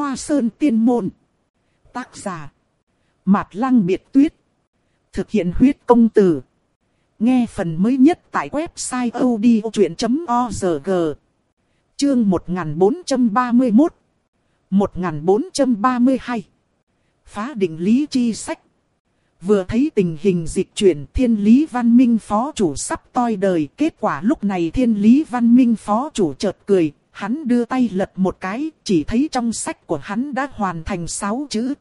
Hoa Sơn Tiên Môn. Tác giả Mạt Lăng Biệt Tuyết. Thực hiện huyết công từ. Nghe phần mới nhất tại website odchuyện.org. Chương 1431 1432 Phá định lý chi sách. Vừa thấy tình hình dịch chuyển, Thiên Lý Văn Minh phó chủ sắp toi đời. Kết quả lúc này Thiên Lý Văn Minh phó chủ chợt cười. Hắn đưa tay lật một cái, chỉ thấy trong sách của hắn đã hoàn thành 6 chữ.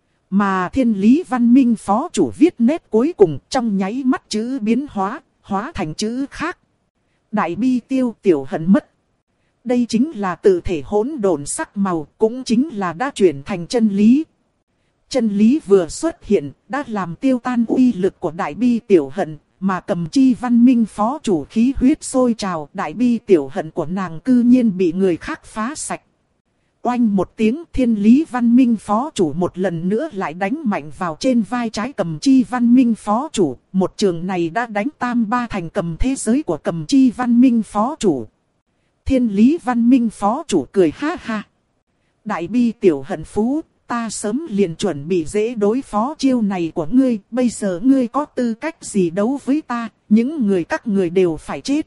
Mà Thiên Lý Văn Minh phó chủ viết nét cuối cùng, trong nháy mắt chữ biến hóa thành chữ khác. Đại bi tiêu, tiểu hận mất. Đây chính là tự thể hỗn độn sắc màu, cũng chính là đã chuyển thành chân lý. Chân lý vừa xuất hiện, đã làm tiêu tan uy lực của đại bi tiểu hận, mà Cầm Chi Văn Minh phó chủ khí huyết sôi trào, đại bi tiểu hận của nàng cư nhiên bị người khác phá sạch. Oanh một tiếng, Thiên Lý Văn Minh phó chủ một lần nữa lại đánh mạnh vào trên vai trái Cầm Chi Văn Minh phó chủ. Một trường này đã đánh tam ba thành cầm thế giới của Cầm Chi Văn Minh phó chủ. Thiên Lý Văn Minh phó chủ cười ha ha. Đại bi tiểu hận phú, ta sớm liền chuẩn bị dễ đối phó chiêu này của ngươi. Bây giờ ngươi có tư cách gì đấu với ta, các người đều phải chết.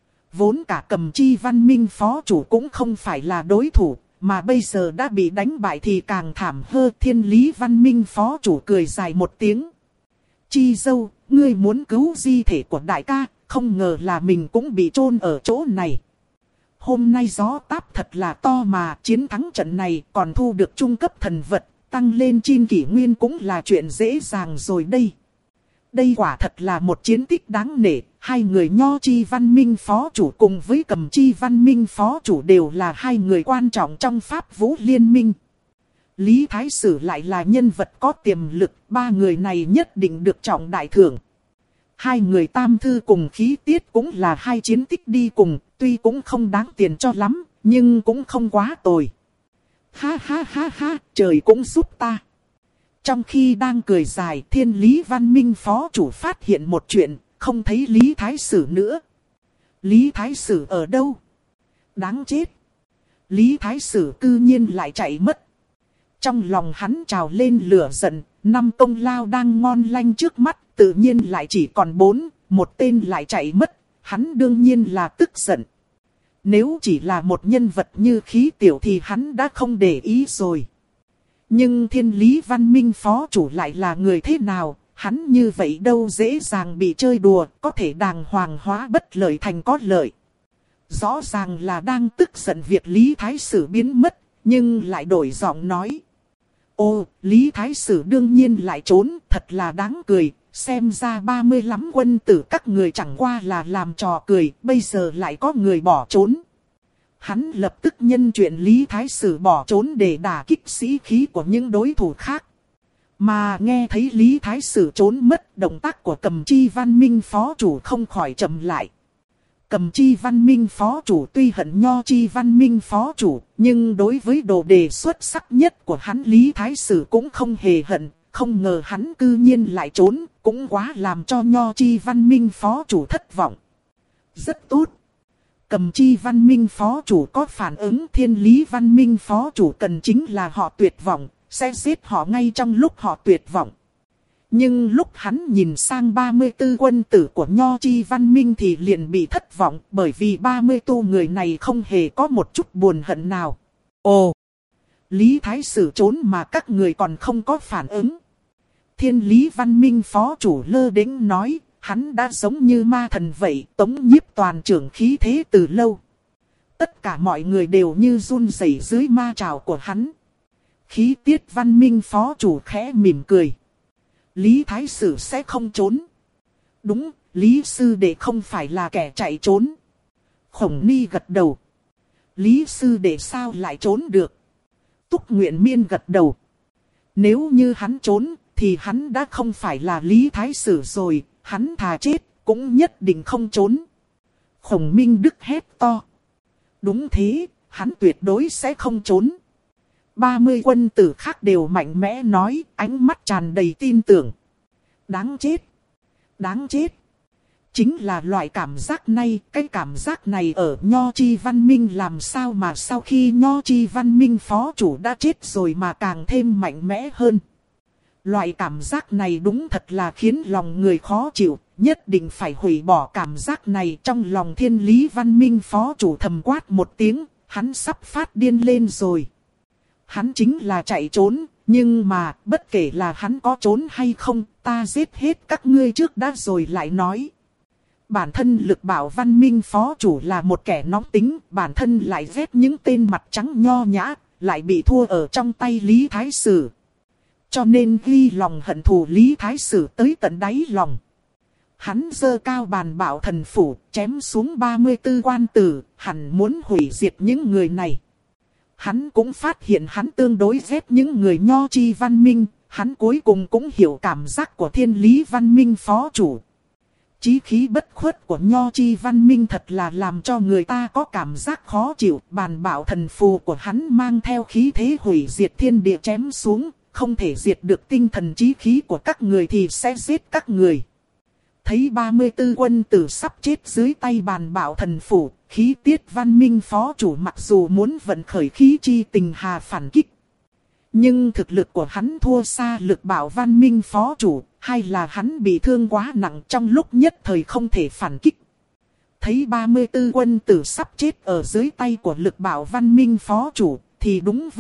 Vốn cả Cầm Chi Văn Minh phó chủ cũng không phải là đối thủ, mà bây giờ đã bị đánh bại thì càng thảm hơn. Thiên Lý Văn Minh phó chủ cười dài một tiếng. Chi dâu, ngươi muốn cứu di thể của đại ca, không ngờ là mình cũng bị chôn ở chỗ này. Hôm nay gió táp thật là to mà, chiến thắng trận này còn thu được trung cấp thần vật, tăng lên chin kỷ nguyên cũng là chuyện dễ dàng rồi đây. Đây quả thật là một chiến tích đáng nể. Hai người Nho Chi Văn Minh phó chủ cùng với Cầm Chi Văn Minh phó chủ đều là hai người quan trọng trong Pháp Vũ Liên Minh. Lý Thái Sử lại là nhân vật có tiềm lực, ba người này nhất định được trọng đại thưởng. Hai người Tam Thư cùng Khí Tiết cũng là hai chiến tích đi cùng, tuy cũng không đáng tiền cho lắm, nhưng cũng không quá tồi. Ha ha ha ha, trời cũng giúp ta. Trong khi đang cười dài, Thiên Lý Văn Minh phó chủ phát hiện một chuyện, không thấy Lý Thái Sử nữa. Lý Thái Sử ở đâu? Đáng chết. Lý Thái Sử cư nhiên lại chạy mất. Trong lòng hắn trào lên lửa giận, 5 công lao đang ngon lanh trước mắt, tự nhiên lại chỉ còn 4, một tên lại chạy mất, hắn đương nhiên là tức giận. Nếu chỉ là một nhân vật như Khí Tiểu thì hắn đã không để ý rồi. Nhưng Thiên Lý Văn Minh phó chủ lại là người thế nào? Hắn như vậy đâu dễ dàng bị chơi đùa, có thể đàng hoàng hóa bất lợi thành có lợi. Rõ ràng là đang tức giận việc Lý Thái Sử biến mất, nhưng lại đổi giọng nói. Ô, Lý Thái Sử đương nhiên lại trốn, thật là đáng cười, xem ra 35 quân tử các người chẳng qua là làm trò cười, bây giờ lại có người bỏ trốn. Hắn lập tức nhân chuyện Lý Thái Sử bỏ trốn để đả kích sĩ khí của những đối thủ khác. Mà nghe thấy Lý Thái Sử trốn mất, động tác của Cầm Chi Văn Minh phó chủ không khỏi chậm lại. Cầm Chi Văn Minh phó chủ tuy hận Nho Chi Văn Minh phó chủ, nhưng đối với đồ đề xuất sắc nhất của hắn Lý Thái Sử cũng không hề hận. Không ngờ hắn cư nhiên lại trốn, cũng quá làm cho Nho Chi Văn Minh phó chủ thất vọng. Rất tốt. Cầm Chi Văn Minh phó chủ có phản ứng, Thiên Lý Văn Minh phó chủ cần chính là họ tuyệt vọng, sẽ giết họ ngay trong lúc họ tuyệt vọng. Nhưng lúc hắn nhìn sang 34 quân tử của Nho Chi Văn Minh thì liền bị thất vọng, bởi vì 34 người này không hề có một chút buồn hận nào. Ồ! Lý Thái Sử trốn mà các người còn không có phản ứng. Thiên Lý Văn Minh phó chủ lơ đễnh nói, hắn đã giống như ma thần vậy, tống nhiếp toàn trưởng khí thế từ lâu. Tất cả mọi người đều như run rẩy dưới ma trảo của hắn. Khí Tiết Văn Minh phó chủ khẽ mỉm cười. Lý Thái Sử sẽ không trốn. Đúng, Lý Sư Đệ không phải là kẻ chạy trốn. Khổng Ni gật đầu. Lý Sư Đệ sao lại trốn được? Túc Nguyện Miên gật đầu. Nếu như hắn trốn, thì hắn đã không phải là Lý Thái Sử rồi. Hắn thà chết, cũng nhất định không trốn. Khổng Minh Đức hét to. Đúng thế, hắn tuyệt đối sẽ không trốn. 30 quân tử khác đều mạnh mẽ nói, ánh mắt tràn đầy tin tưởng. Đáng chết! Đáng chết! Chính là loại cảm giác này, cái cảm giác này ở Nho Chi Văn Minh làm sao mà sau khi Nho Chi Văn Minh phó chủ đã chết rồi mà càng thêm mạnh mẽ hơn. Loại cảm giác này đúng thật là khiến lòng người khó chịu, nhất định phải hủy bỏ cảm giác này. Trong lòng Thiên Lý Văn Minh phó chủ thầm quát một tiếng, hắn sắp phát điên lên rồi. Hắn chính là chạy trốn, nhưng mà bất kể là hắn có trốn hay không, ta giết hết các ngươi trước đã rồi lại nói. Bản thân Lực Bảo Văn Minh phó chủ là một kẻ nóng tính, bản thân lại ghét những tên mặt trắng nho nhã, lại bị thua ở trong tay Lý Thái Sử. Cho nên ghi lòng hận thù Lý Thái Sử tới tận đáy lòng. Hắn giơ cao bàn bảo thần phủ, chém xuống 34 quan tử, hẳn muốn hủy diệt những người này. Hắn cũng phát hiện hắn tương đối ghét những người Nho Chi Văn Minh, hắn cuối cùng cũng hiểu cảm giác của Thiên Lý Văn Minh phó chủ. Chí khí bất khuất của Nho Chi Văn Minh thật là làm cho người ta có cảm giác khó chịu. Bàn bảo thần phù của hắn mang theo khí thế hủy diệt thiên địa chém xuống, không thể diệt được tinh thần chí khí của các người thì sẽ giết các người. Thấy 34 quân tử sắp chết dưới tay bàn bảo thần phủ, Khí Tiết Văn Minh phó chủ mặc dù muốn vận khởi khí chi tình hà phản kích. Nhưng thực lực của hắn thua xa Lực Bảo Văn Minh phó chủ, hay là hắn bị thương quá nặng trong lúc nhất thời không thể phản kích. Thấy 34 quân tử sắp chết ở dưới tay của Lực Bảo Văn Minh phó chủ, thì đúng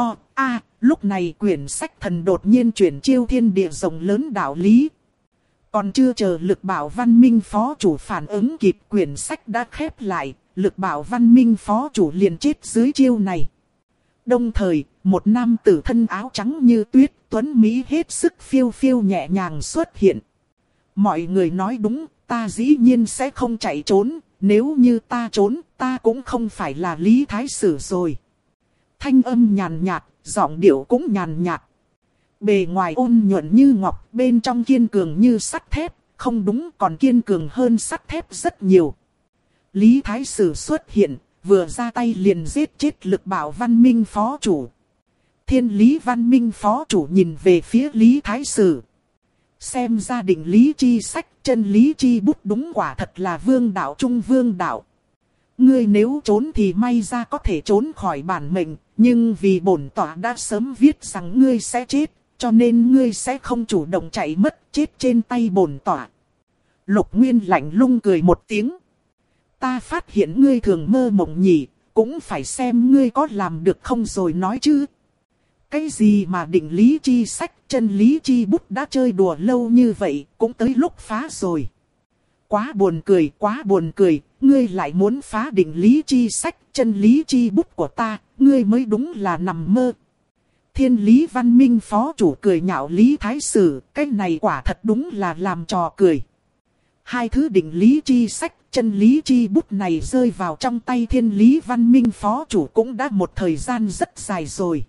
lúc này quyển sách thần đột nhiên chuyển chiêu thiên địa rộng lớn đạo lý. Còn chưa chờ Lực Bảo Văn Minh phó chủ phản ứng kịp, quyển sách đã khép lại, Lực Bảo Văn Minh phó chủ liền chết dưới chiêu này. Đồng thời, một nam tử thân áo trắng như tuyết, tuấn mỹ hết sức phiêu phiêu nhẹ nhàng xuất hiện. Mọi người nói đúng, ta dĩ nhiên sẽ không chạy trốn, nếu như ta trốn, ta cũng không phải là Lý Thái Sử rồi. Thanh âm nhàn nhạt, giọng điệu cũng nhàn nhạt. Bề ngoài ôn nhuận như ngọc, bên trong kiên cường như sắt thép, không đúng còn kiên cường hơn sắt thép rất nhiều. Lý Thái Sử xuất hiện, vừa ra tay liền giết chết Lực Bảo Văn Minh phó chủ. Thiên Lý Văn Minh phó chủ nhìn về phía Lý Thái Sử. Xem ra định lý chi sách, chân lý chi bút đúng quả thật là vương đạo trung vương đạo. Ngươi nếu trốn thì may ra có thể trốn khỏi bản mệnh, nhưng vì bổn tọa đã sớm viết rằng ngươi sẽ chết, cho nên ngươi sẽ không chủ động chạy mất, chết trên tay bổn tọa. Lục Nguyên lạnh lùng cười một tiếng. Ta phát hiện ngươi thường mơ mộng nhỉ, cũng phải xem ngươi có làm được không rồi nói chứ. Cái gì mà định lý chi sách, chân lý chi bút đã chơi đùa lâu như vậy, cũng tới lúc phá rồi. Quá buồn cười, ngươi lại muốn phá định lý chi sách, chân lý chi bút của ta, ngươi mới đúng là nằm mơ. Thiên Lý Văn Minh phó chủ cười nhạo Lý Thái Sử, cái này quả thật đúng là làm trò cười. Hai thứ định lý chi sách, chân lý chi bút này rơi vào trong tay Thiên Lý Văn Minh phó chủ cũng đã một thời gian rất dài rồi.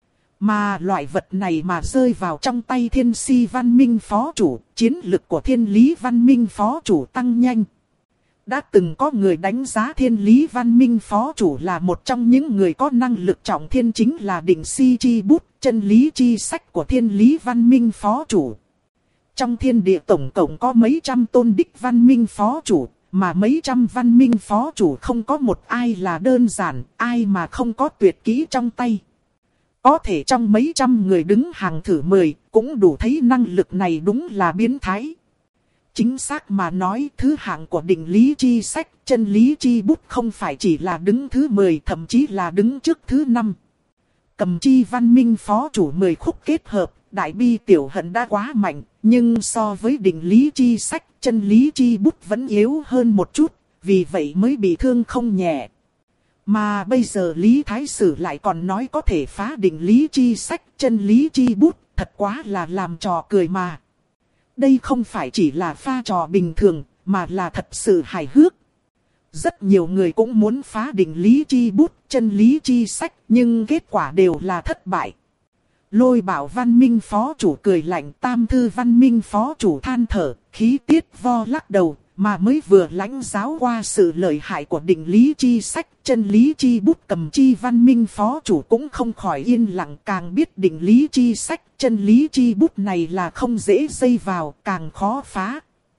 Mà loại vật này mà rơi vào trong tay Thiên Si Văn Minh phó chủ, chiến lực của Thiên Lý Văn Minh phó chủ tăng nhanh. Đã từng có người đánh giá Thiên Lý Văn Minh phó chủ là một trong những người có năng lực trọng thiên, chính là định si chi bút, chân lý chi sách của Thiên Lý Văn Minh phó chủ. Trong thiên địa tổng cộng có mấy trăm tôn đích văn minh phó chủ, mà mấy trăm văn minh phó chủ không có một ai là đơn giản, ai mà không có tuyệt kỹ trong tay. Có thể trong mấy trăm người đứng hàng thử 10, cũng đủ thấy năng lực này đúng là biến thái. Chính xác mà nói, thứ hạng của định lý chi sách, chân lý chi bút không phải chỉ là đứng thứ 10, thậm chí là đứng trước thứ 5. Cầm chi văn minh phó chủ 10 khúc kết hợp, đại bi tiểu hận đã quá mạnh, nhưng so với định lý chi sách, chân lý chi bút vẫn yếu hơn một chút, vì vậy mới bị thương không nhẹ. Mà bây giờ Lý Thái Sử lại còn nói có thể phá định lý chi sách, chân lý chi bút, thật quá là làm trò cười mà. Đây không phải chỉ là pha trò bình thường, mà là thật sự hài hước. Rất nhiều người cũng muốn phá định lý chi bút, chân lý chi sách, nhưng kết quả đều là thất bại. Lôi Bảo Văn Minh phó chủ cười lạnh, Tam Thư Văn Minh phó chủ than thở, Khí Tiết vo lắc đầu, mà mới vừa lãnh giáo qua sự lợi hại của định lý chi sách, chân lý chi bút. Cầm chi Văn Minh phó chủ cũng không khỏi yên lặng, càng biết định lý chi sách, chân lý chi bút này là không dễ dây vào, càng khó phá.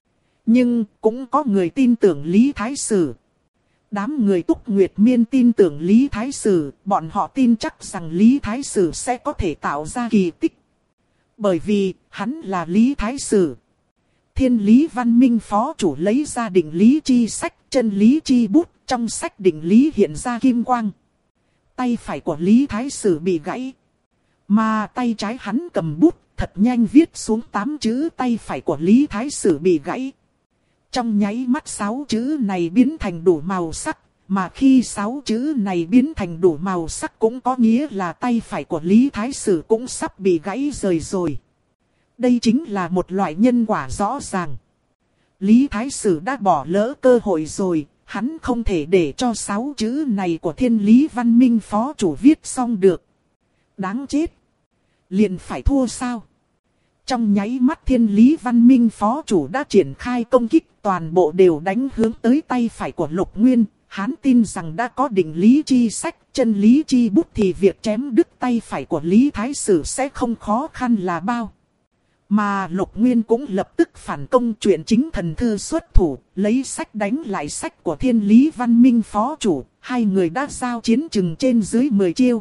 Nhưng cũng có người tin tưởng Lý Thái Sử. Đám người Túc Nguyệt Miên tin tưởng Lý Thái Sử, bọn họ tin chắc rằng Lý Thái Sử sẽ có thể tạo ra kỳ tích. Bởi vì, hắn là Lý Thái Sử. Thiên Lý Văn Minh phó chủ lấy ra định lý chi sách, chân lý chi bút, trong sách định lý hiện ra kim quang. Tay phải của Lý Thái Sử bị gãy. Mà tay trái hắn cầm bút, thật nhanh viết xuống 8 chữ tay phải của Lý Thái Sử bị gãy. Trong nháy mắt 6 chữ này biến thành đủ màu sắc, mà khi 6 chữ này biến thành đủ màu sắc cũng có nghĩa là tay phải của Lý Thái Sử cũng sắp bị gãy rời rồi. Đây chính là một loại nhân quả rõ ràng. Lý Thái Sử đã bỏ lỡ cơ hội rồi, hắn không thể để cho 6 chữ này của Thiên Lý Văn Minh phó chủ viết xong được. Đáng chết! Liền phải thua sao? Trong nháy mắt Thiên Lý Văn Minh phó chủ đã triển khai công kích, toàn bộ đều đánh hướng tới tay phải của Lục Nguyên. Hắn tin rằng đã có định lý chi sách, chân lý chi bút thì việc chém đứt tay phải của Lý Thái Sử sẽ không khó khăn là bao. Mà Lục Nguyên cũng lập tức phản công, chuyện chính thần thư xuất thủ, lấy sách đánh lại sách của Thiên Lý Văn Minh phó chủ. Hai người đã giao chiến chừng trên dưới 10 chiêu.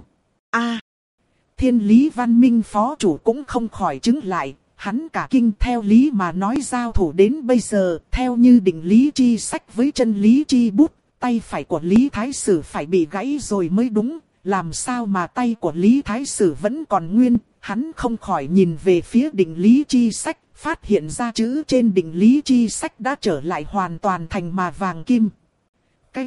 Thiên Lý Văn Minh phó chủ cũng không khỏi chứng lại, hắn cả kinh. Theo lý mà nói giao thủ đến bây giờ, theo như định lý chi sách với chân lý chi bút, tay phải của Lý Thái Sử phải bị gãy rồi mới đúng, làm sao mà tay của Lý Thái Sử vẫn còn nguyên. Hắn không khỏi nhìn về phía định lý chi sách, phát hiện ra chữ trên định lý chi sách đã trở lại hoàn toàn thành màu vàng kim. Cái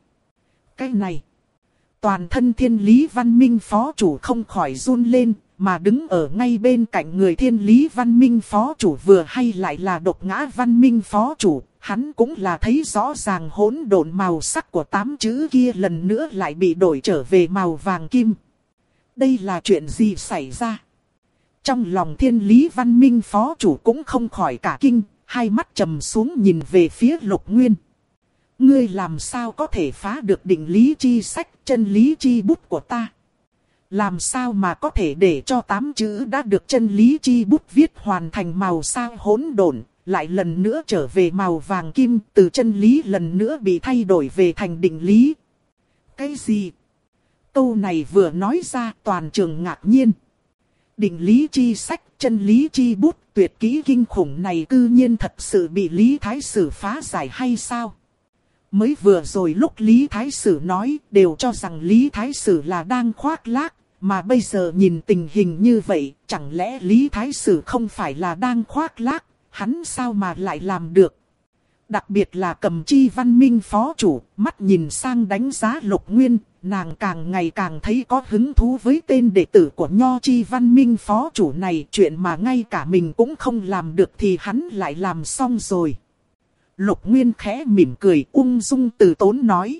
này. Toàn thân Thiên Lý Văn Minh phó chủ không khỏi run lên, mà đứng ở ngay bên cạnh người Thiên Lý Văn Minh phó chủ vừa hay lại là Độc Ngã Văn Minh phó chủ. Hắn cũng là thấy rõ ràng hỗn độn màu sắc của 8 chữ kia lần nữa lại bị đổi trở về màu vàng kim. Đây là chuyện gì xảy ra? Trong lòng Thiên Lý Văn Minh phó chủ cũng không khỏi cả kinh, hai mắt trầm xuống nhìn về phía Lục Nguyên. Ngươi làm sao có thể phá được định lý chi sách, chân lý chi bút của ta? Làm sao mà có thể để cho 8 chữ đã được chân lý chi bút viết hoàn thành màu sao hỗn độn, lại lần nữa trở về màu vàng kim, từ chân lý lần nữa bị thay đổi về thành định lý? Cái gì? Câu này vừa nói ra toàn trường ngạc nhiên. Định lý chi sách, chân lý chi bút, tuyệt kỹ kinh khủng này cư nhiên thật sự bị Lý Thái Sử phá giải hay sao? Mới vừa rồi lúc Lý Thái Sử nói đều cho rằng Lý Thái Sử là đang khoác lác, mà bây giờ nhìn tình hình như vậy, chẳng lẽ Lý Thái Sử không phải là đang khoác lác, hắn sao mà lại làm được? Đặc biệt là Cầm Chi Văn Minh phó chủ, mắt nhìn sang đánh giá Lục Nguyên, nàng càng ngày càng thấy có hứng thú với tên đệ tử của Nho Chi Văn Minh phó chủ này. Chuyện mà ngay cả mình cũng không làm được thì hắn lại làm xong rồi. Lục Nguyên khẽ mỉm cười ung dung từ tốn nói.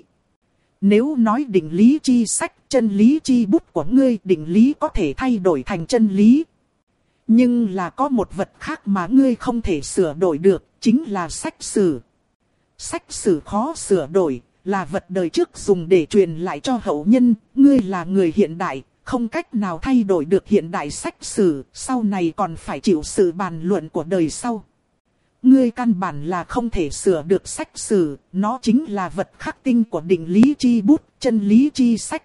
Nếu nói định lý chi sách, chân lý chi bút của ngươi, định lý có thể thay đổi thành chân lý. Nhưng là có một vật khác mà ngươi không thể sửa đổi được, chính là sách sử. Sách sử khó sửa đổi, là vật đời trước dùng để truyền lại cho hậu nhân. Ngươi là người hiện đại, không cách nào thay đổi được hiện đại sách sử, sau này còn phải chịu sự bàn luận của đời sau. Ngươi căn bản là không thể sửa được sách sử, nó chính là vật khắc tinh của định lý chi bút, chân lý chi sách.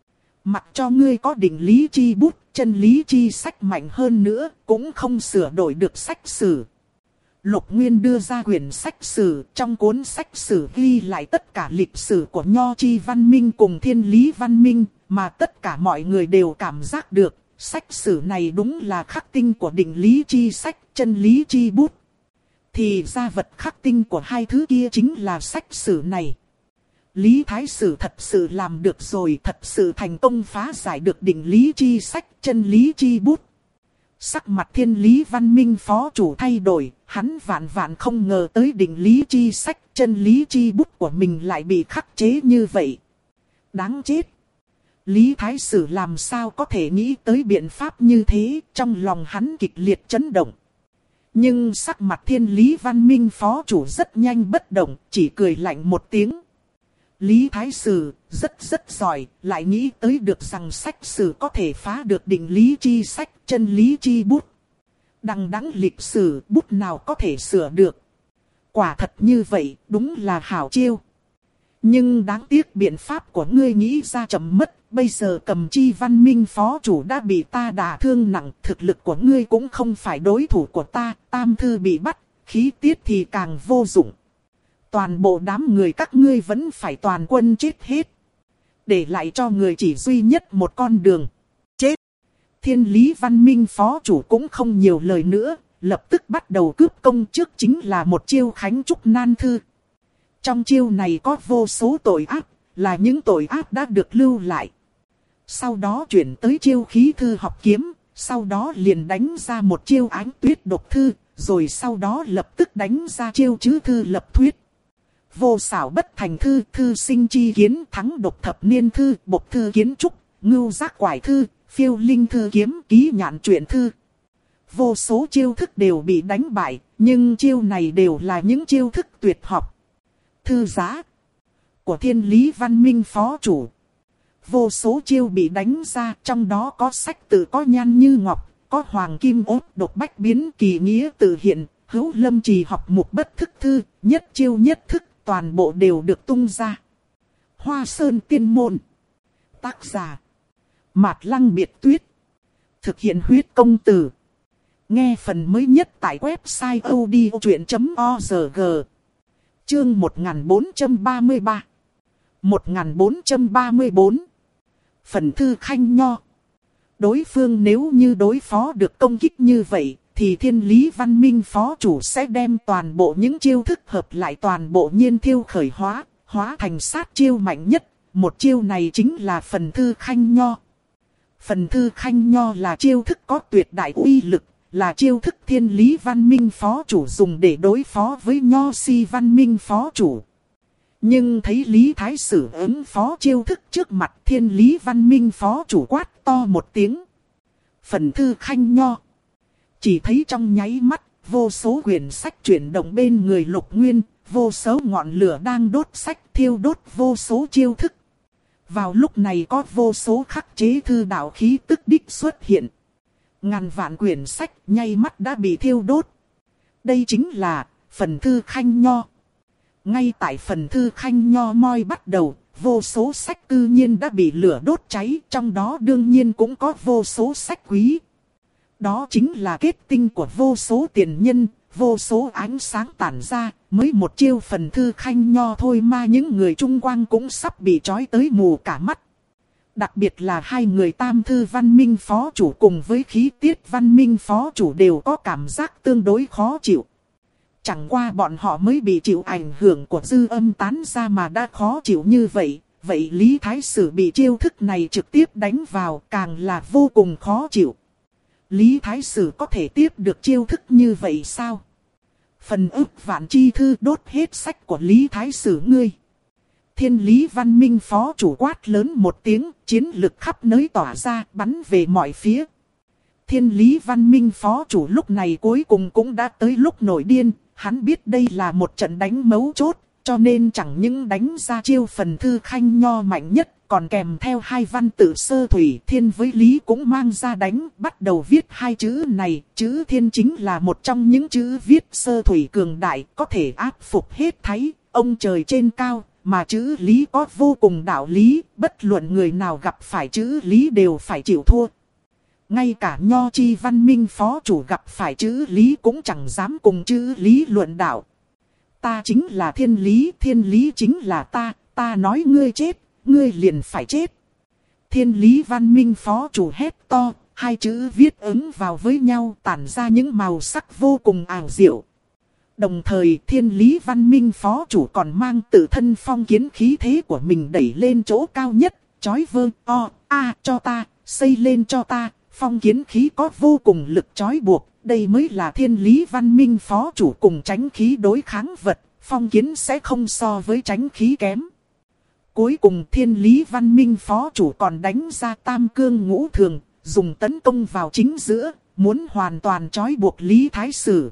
Mặc cho ngươi có định lý chi bút, chân lý chi sách mạnh hơn nữa, cũng không sửa đổi được sách sử. Lục Nguyên đưa ra quyển sách sử, trong cuốn sách sử ghi lại tất cả lịch sử của Nho Chi Văn Minh cùng Thiên Lý Văn Minh, mà tất cả mọi người đều cảm giác được, sách sử này đúng là khắc tinh của định lý chi sách, chân lý chi bút. Thì ra vật khắc tinh của hai thứ kia chính là sách sử này. Lý Thái Sử thật sự làm được rồi, thật sự thành công phá giải được định lý chi sách, chân lý chi bút. Sắc mặt Thiên Lý Văn Minh phó chủ thay đổi, hắn vạn vạn không ngờ tới định lý chi sách, chân lý chi bút của mình lại bị khắc chế như vậy. Đáng chết! Lý Thái Sử làm sao có thể nghĩ tới biện pháp như thế, trong lòng hắn kịch liệt chấn động. Nhưng sắc mặt Thiên Lý Văn Minh phó chủ rất nhanh bất động, chỉ cười lạnh một tiếng. Lý Thái Sử rất giỏi, lại nghĩ tới được rằng sách sử có thể phá được định lý chi sách, chân lý chi bút. Đằng đẵng lịch sử, bút nào có thể sửa được. Quả thật như vậy, đúng là hảo chiêu. Nhưng đáng tiếc biện pháp của ngươi nghĩ ra chậm mất. Bây giờ Cầm Chi Văn Minh phó chủ đã bị ta đả thương nặng. Thực lực của ngươi cũng không phải đối thủ của ta. Tam thư bị bắt, khí tiết thì càng vô dụng. Toàn bộ đám người các ngươi vẫn phải toàn quân chết hết. Để lại cho người chỉ duy nhất một con đường. Chết. Thiên Lý Văn Minh phó chủ cũng không nhiều lời nữa. Lập tức bắt đầu cướp công, trước chính là một chiêu Khánh Trúc Nan Thư. Trong chiêu này có vô số tội ác, là những tội ác đã được lưu lại. Sau đó chuyển tới chiêu Khí Thư Học Kiếm, sau đó liền đánh ra một chiêu Ánh Tuyết Độc Thư, rồi sau đó lập tức đánh ra chiêu Chữ Thư Lập Thuyết. Vô xảo bất thành thư, thư sinh chi kiến, thắng độc thập niên thư, bộc thư kiến trúc, ngưu giác quải thư, phiêu linh thư kiếm, ký nhạn truyện thư. Vô số chiêu thức đều bị đánh bại, nhưng chiêu này đều là những chiêu thức tuyệt học. Thư giá của Thiên Lý Văn Minh phó chủ. Vô số chiêu bị đánh ra, trong đó có sách tự, có nhan như ngọc, có hoàng kim ốt độc bách biến, kỳ nghĩa tự hiện, hữu lâm trì học mục bất thức thư, nhất chiêu nhất thức, toàn bộ đều được tung ra. Hoa Sơn Tiên Môn. Tác giả Mạt Lăng Biệt Tuyết. Thực hiện huyết công từ. Nghe phần mới nhất tại website odchuyện.org. Chương 1433. 1434. Phần thư Khanh Nho. Đối phương nếu như đối phó được công kích như vậy, thì Thiên Lý Văn Minh phó chủ sẽ đem toàn bộ những chiêu thức hợp lại toàn bộ nhiên thiêu khởi hóa thành sát chiêu mạnh nhất. Một chiêu này chính là phần thư Khanh Nho. Phần thư Khanh Nho là chiêu thức có tuyệt đại uy lực, là chiêu thức Thiên Lý Văn Minh phó chủ dùng để đối phó với Nho Si Văn Minh phó chủ. Nhưng thấy Lý Thái Sử ứng phó chiêu thức trước mặt, Thiên Lý Văn Minh phó chủ quát to một tiếng. Phần thư Khanh Nho. Chỉ thấy trong nháy mắt, vô số quyển sách chuyển động bên người Lục Nguyên, vô số ngọn lửa đang đốt sách, thiêu đốt vô số chiêu thức. Vào lúc này có vô số khắc chế thư đạo khí tức đích xuất hiện. Ngàn vạn quyển sách nháy mắt đã bị thiêu đốt. Đây chính là phần thư Khanh Nho. Ngay tại phần thư Khanh Nho moi bắt đầu, vô số sách cư nhiên đã bị lửa đốt cháy, trong đó đương nhiên cũng có vô số sách quý. Đó chính là kết tinh của vô số tiền nhân, vô số ánh sáng tản ra, mới một chiêu phần thư Khanh Nho thôi mà những người chung quanh cũng sắp bị trói tới mù cả mắt. Đặc biệt là hai người Tam Thư Văn Minh phó chủ cùng với Khí Tiết Văn Minh phó chủ đều có cảm giác tương đối khó chịu. Chẳng qua bọn họ mới bị chịu ảnh hưởng của dư âm tán ra mà đã khó chịu như vậy. Vậy Lý Thái Sử bị chiêu thức này trực tiếp đánh vào càng là vô cùng khó chịu. Lý Thái Sử có thể tiếp được chiêu thức như vậy sao? Phần ức vạn chi thư đốt hết sách của Lý Thái Sử ngươi. Thiên Lý Văn Minh phó chủ quát lớn một tiếng, chiến lực khắp nơi tỏa ra, bắn về mọi phía. Thiên Lý Văn Minh phó chủ lúc này cuối cùng cũng đã tới lúc nổi điên, hắn biết đây là một trận đánh mấu chốt, cho nên chẳng những đánh ra chiêu phần thư Khanh Nho mạnh nhất, còn kèm theo hai văn tự sơ thủy thiên với Lý cũng mang ra đánh, bắt đầu viết hai chữ này. Chữ thiên chính là một trong những chữ viết sơ thủy cường đại, có thể áp phục hết thảy, ông trời trên cao. Mà chữ Lý có vô cùng đạo lý, bất luận người nào gặp phải chữ Lý đều phải chịu thua. Ngay cả Nho Chi Văn Minh phó chủ gặp phải chữ Lý cũng chẳng dám cùng chữ Lý luận đạo. Ta chính là thiên lý chính là ta nói ngươi chết, ngươi liền phải chết. Thiên Lý Văn Minh phó chủ hét to, hai chữ viết ứng vào với nhau tản ra những màu sắc vô cùng ảo diệu. Đồng thời Thiên Lý Văn Minh phó chủ còn mang tự thân phong kiến khí thế của mình đẩy lên chỗ cao nhất, chói vơ, cho ta, xây lên cho ta, phong kiến khí có vô cùng lực chói buộc, đây mới là Thiên Lý Văn Minh phó chủ cùng tránh khí đối kháng vật, phong kiến sẽ không so với tránh khí kém. Cuối cùng Thiên Lý Văn Minh phó chủ còn đánh ra tam cương ngũ thường, dùng tấn công vào chính giữa, muốn hoàn toàn chói buộc Lý Thái Sử.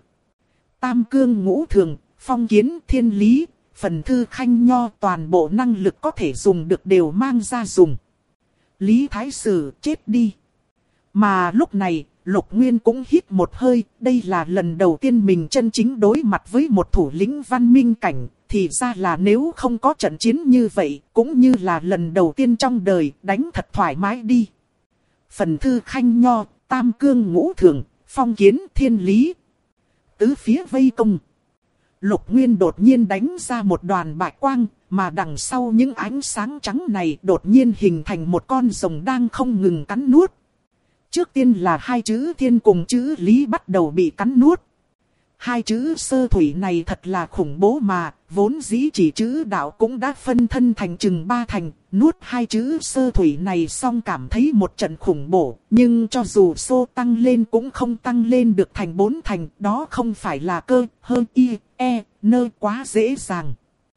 Tam cương ngũ thường, phong kiến, thiên lý, phần thư Khanh Nho toàn bộ năng lực có thể dùng được đều mang ra dùng. Lý Thái Sử chết đi. Mà lúc này, Lục Nguyên cũng hít một hơi, đây là lần đầu tiên mình chân chính đối mặt với một thủ lĩnh văn minh cảnh, thì ra là nếu không có trận chiến như vậy, cũng như là lần đầu tiên trong đời, đánh thật thoải mái đi. Phần thư khanh nho, tam cương ngũ thường, phong kiến thiên lý. Tứ phía vây công. Lục Nguyên đột nhiên đánh ra một đoàn bạch quang, mà đằng sau những ánh sáng trắng này đột nhiên hình thành một con rồng đang không ngừng cắn nuốt. Trước tiên là hai chữ thiên cùng chữ lý bắt đầu bị cắn nuốt. Hai chữ sơ thủy này thật là khủng bố mà, vốn dĩ chỉ chữ đạo cũng đã phân thân thành chừng ba thành, nuốt hai chữ sơ thủy này xong cảm thấy một trận khủng bố, nhưng cho dù số tăng lên cũng không tăng lên được thành bốn thành, đó không phải là cơ, hơn y, e, nơ quá dễ dàng.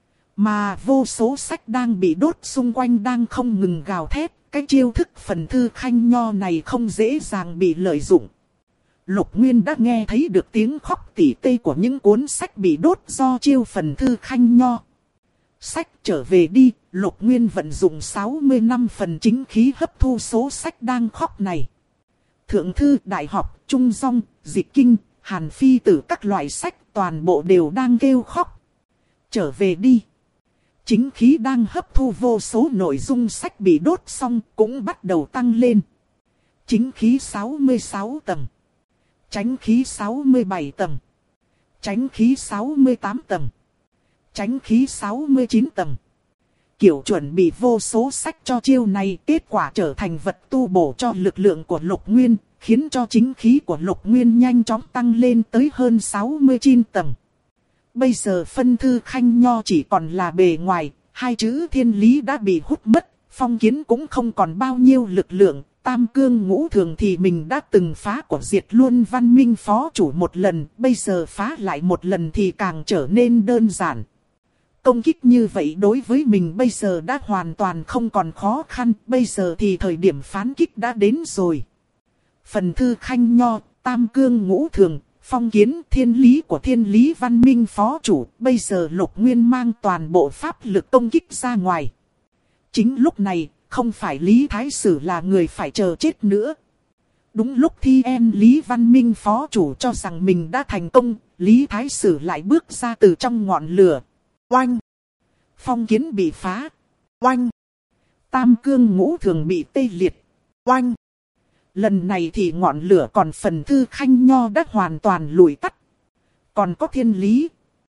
Mà vô số sách đang bị đốt xung quanh đang không ngừng gào thét, cái chiêu thức phần thư khanh nho này không dễ dàng bị lợi dụng. Lục Nguyên đã nghe thấy được tiếng khóc tỉ tê của những cuốn sách bị đốt do chiêu phần thư khanh nho. Sách trở về đi, Lục Nguyên vận dụng 60 năm phần chính khí hấp thu số sách đang khóc này. Thượng thư, đại học, trung dong, dịch kinh, hàn phi tử các loại sách toàn bộ đều đang kêu khóc. Trở về đi. Chính khí đang hấp thu vô số nội dung sách bị đốt xong cũng bắt đầu tăng lên. Chính khí 66 tầng. Chánh khí 67 tầng. Chánh khí 68 tầng. Chánh khí 69 tầng. Kiểu chuẩn bị vô số sách cho chiêu này, kết quả trở thành vật tu bổ cho lực lượng của Lục Nguyên, khiến cho chính khí của Lục Nguyên nhanh chóng tăng lên tới hơn 69 tầng. Bây giờ phân thư khanh nho chỉ còn là bề ngoài, hai chữ thiên lý đã bị hút mất, phong kiến cũng không còn bao nhiêu lực lượng, tam cương ngũ thường thì mình đã từng phá của diệt luôn văn minh phó chủ một lần, bây giờ phá lại một lần thì càng trở nên đơn giản. Công kích như vậy đối với mình bây giờ đã hoàn toàn không còn khó khăn, bây giờ thì thời điểm phán kích đã đến rồi. Phần thư khanh nho, tam cương ngũ thường, phong kiến thiên lý của thiên lý văn minh phó chủ, bây giờ Lục Nguyên mang toàn bộ pháp lực công kích ra ngoài. Chính lúc này, không phải Lý Thái Sử là người phải chờ chết nữa. Đúng lúc thiên lý văn minh phó chủ cho rằng mình đã thành công, Lý Thái Sử lại bước ra từ trong ngọn lửa. Oanh! Phong kiến bị phá. Oanh! Tam cương ngũ thường bị tê liệt. Oanh! Lần này thì ngọn lửa còn phần thư khanh nho đã hoàn toàn lùi tắt. Còn có thiên lý.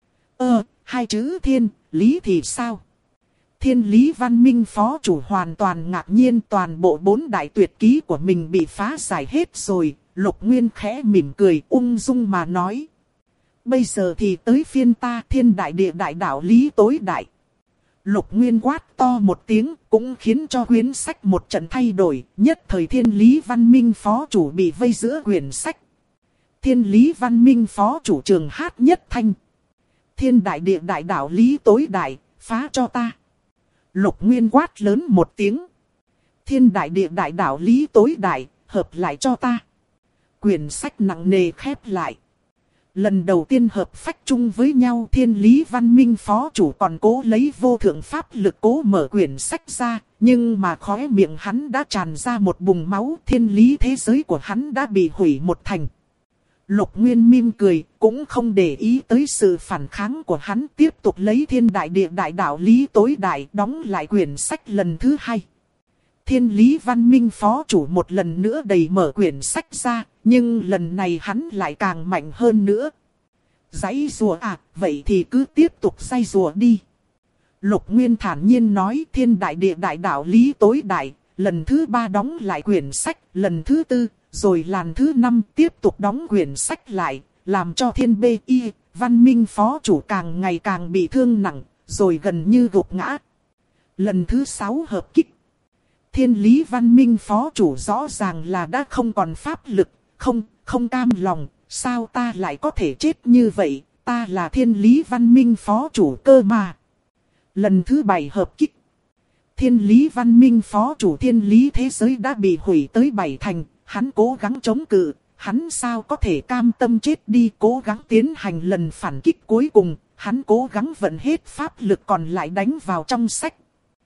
Hai chữ thiên, lý thì sao? Thiên lý văn minh phó chủ hoàn toàn ngạc nhiên, toàn bộ 4 đại tuyệt ký của mình bị phá giải hết rồi. Lục Nguyên khẽ mỉm cười ung dung mà nói. Bây giờ thì tới phiên ta, thiên đại địa đại đạo lý tối đại. Lục Nguyên quát to một tiếng cũng khiến cho quyển sách một trận thay đổi, nhất thời thiên lý văn minh phó chủ bị vây giữa quyển sách. Thiên lý văn minh phó chủ trường hát nhất thanh. Thiên đại địa đại đạo lý tối đại, phá cho ta. Lục Nguyên quát lớn một tiếng. Thiên đại địa đại đạo lý tối đại, hợp lại cho ta. Quyển sách nặng nề khép lại. Lần đầu tiên hợp phách chung với nhau, thiên lý văn minh phó chủ còn cố lấy vô thượng pháp lực cố mở quyển sách ra, nhưng mà khóe miệng hắn đã tràn ra một bùng máu, thiên lý thế giới của hắn đã bị hủy một thành. Lục Nguyên mỉm cười, cũng không để ý tới sự phản kháng của hắn, tiếp tục lấy thiên đại địa đại đạo lý tối đại đóng lại quyển sách lần thứ hai. Thiên lý văn minh phó chủ một lần nữa đẩy mở quyển sách ra, nhưng lần này hắn lại càng mạnh hơn nữa. Giãy rùa à, vậy thì cứ tiếp tục giãy rùa đi. Lục Nguyên thản nhiên nói thiên đại địa đại đạo lý tối đại, lần thứ 3 đóng lại quyển sách, lần thứ 4, rồi lần thứ 5 tiếp tục đóng quyển sách lại, làm cho thiên bê y, văn minh phó chủ càng ngày càng bị thương nặng, rồi gần như gục ngã. Lần thứ 6 hợp kích. Thiên lý văn minh phó chủ rõ ràng là đã không còn pháp lực, không cam lòng, sao ta lại có thể chết như vậy, ta là thiên lý văn minh phó chủ cơ mà. Lần thứ 7 hợp kích. Thiên lý văn minh phó chủ thiên lý thế giới đã bị hủy tới 7 thành, hắn cố gắng chống cự, hắn sao có thể cam tâm chết đi, cố gắng tiến hành lần phản kích cuối cùng, hắn cố gắng vận hết pháp lực còn lại đánh vào trong sách.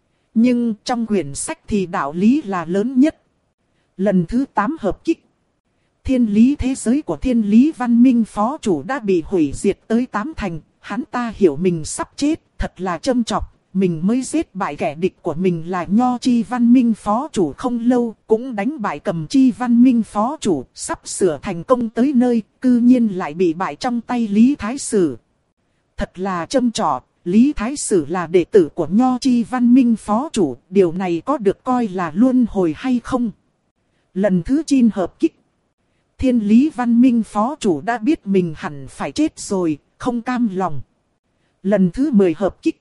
Nhưng trong quyển sách thì đạo lý là lớn nhất. Lần thứ 8 hợp kích. Thiên lý thế giới của thiên lý văn minh phó chủ đã bị hủy diệt tới 8 thành, hắn ta hiểu mình sắp chết, thật là châm chọc. Mình mới giết bại kẻ địch của mình là Nho Chi văn minh phó chủ không lâu, cũng đánh bại Cầm Chi văn minh phó chủ, sắp sửa thành công tới nơi, cư nhiên lại bị bại trong tay Lý Thái Sử. Thật là châm chọc, Lý Thái Sử là đệ tử của Nho Chi văn minh phó chủ, điều này có được coi là luân hồi hay không? Lần thứ 9 hợp kích. Thiên lý văn minh phó chủ đã biết mình hẳn phải chết rồi, không cam lòng. Lần thứ 10 hợp kích.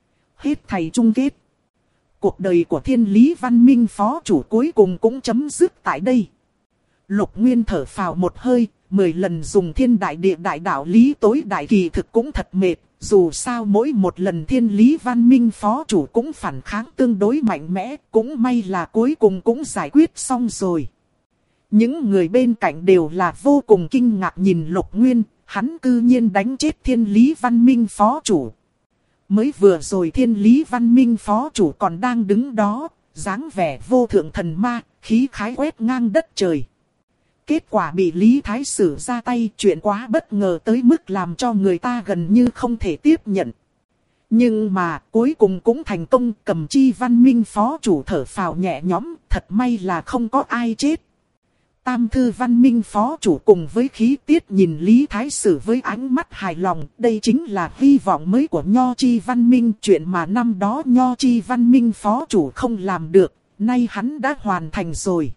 Hết thầy chung kết. Cuộc đời của thiên lý văn minh phó chủ cuối cùng cũng chấm dứt tại đây. Lục Nguyên thở phào một hơi, 10 lần dùng thiên đại địa đại đạo lý tối đại kỳ thực cũng thật mệt. Dù sao mỗi một lần thiên lý văn minh phó chủ cũng phản kháng tương đối mạnh mẽ, cũng may là cuối cùng cũng giải quyết xong rồi. Những người bên cạnh đều là vô cùng kinh ngạc nhìn Lục Nguyên, hắn cư nhiên đánh chết thiên lý văn minh phó chủ. Mới vừa rồi thiên lý văn minh phó chủ còn đang đứng đó, dáng vẻ vô thượng thần ma, khí khái quét ngang đất trời. Kết quả bị Lý Thái Sử ra tay, chuyện quá bất ngờ tới mức làm cho người ta gần như không thể tiếp nhận. Nhưng mà cuối cùng cũng thành công, Cầm Chi văn minh phó chủ thở phào nhẹ nhõm, thật may là không có ai chết. Tam Thư văn minh phó chủ cùng với Khí Tiết nhìn Lý Thái Sử với ánh mắt hài lòng, đây chính là hy vọng mới của Nho Chi văn minh, chuyện mà năm đó Nho Chi văn minh phó chủ không làm được, nay hắn đã hoàn thành rồi.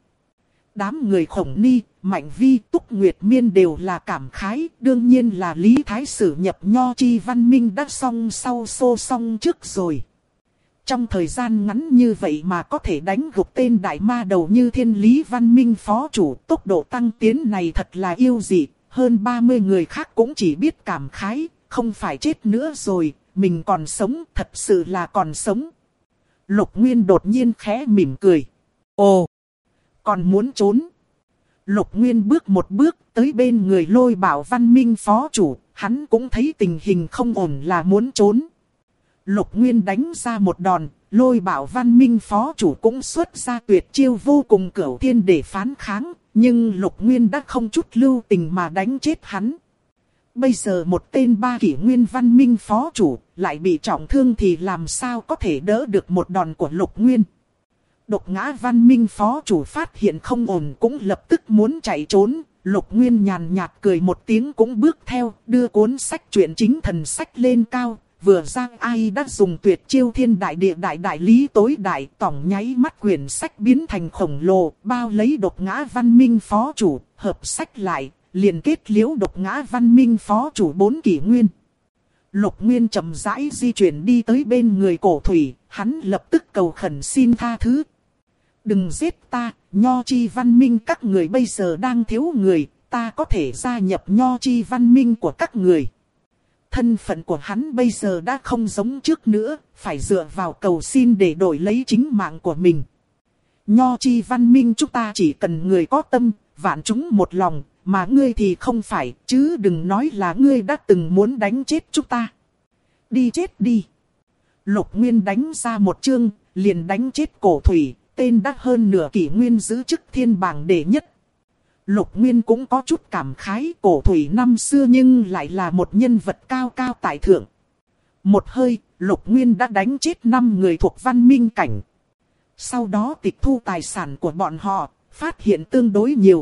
Đám người Khổng Ni, Mạnh Vi, Túc Nguyệt Miên đều là cảm khái, đương nhiên là Lý Thái Sử nhập Nho Chi văn minh đã xong sau xô xong trước rồi. Trong thời gian ngắn như vậy mà có thể đánh gục tên đại ma đầu như thiên lý văn minh phó chủ, tốc độ tăng tiến này thật là yêu dị, hơn 30 người khác cũng chỉ biết cảm khái, không phải chết nữa rồi, mình còn sống, thật sự là còn sống. Lục Nguyên đột nhiên khẽ mỉm cười. Ồ, còn muốn trốn. Lục Nguyên bước một bước tới bên người Lôi Bảo văn minh phó chủ, hắn cũng thấy tình hình không ổn là muốn trốn. Lục Nguyên đánh ra một đòn, Lôi Bảo văn minh phó chủ cũng xuất ra tuyệt chiêu vô cùng cửu thiên để phản kháng, nhưng Lục Nguyên đã không chút lưu tình mà đánh chết hắn. Bây giờ một tên 3 kỷ nguyên văn minh phó chủ lại bị trọng thương thì làm sao có thể đỡ được một đòn của Lục Nguyên. Độc Ngã văn minh phó chủ phát hiện không ổn cũng lập tức muốn chạy trốn. Lục Nguyên nhàn nhạt cười một tiếng cũng bước theo, đưa cuốn sách truyện chính thần sách lên cao. Vừa ra ai đã dùng tuyệt chiêu thiên đại địa đại đại lý tối đại, tỏng nháy mắt quyển sách biến thành khổng lồ, bao lấy Độc Ngã văn minh phó chủ, hợp sách lại, liền kết liễu Độc Ngã văn minh phó chủ 4 kỷ nguyên. Lục Nguyên chậm rãi di chuyển đi tới bên người Cổ Thủy, hắn lập tức cầu khẩn xin tha thứ. Đừng giết ta, Nho Chi văn minh các người bây giờ đang thiếu người, ta có thể gia nhập Nho Chi văn minh của các người. Thân phận của hắn bây giờ đã không giống trước nữa, phải dựa vào cầu xin để đổi lấy chính mạng của mình. Nho Chi văn minh chúng ta chỉ cần người có tâm, vạn chúng một lòng, mà ngươi thì không phải, chứ đừng nói là ngươi đã từng muốn đánh chết chúng ta. Đi chết đi. Lục Nguyên đánh ra một chương, liền đánh chết Cổ Thủy, tên đã hơn nửa kỷ nguyên giữ chức thiên bảng đệ nhất. Lục Nguyên cũng có chút cảm khái, Cổ Thủy năm xưa nhưng lại là một nhân vật cao cao tại thượng. Một hơi, Lục Nguyên đã đánh chết 5 người thuộc văn minh cảnh. Sau đó tịch thu tài sản của bọn họ, phát hiện tương đối nhiều.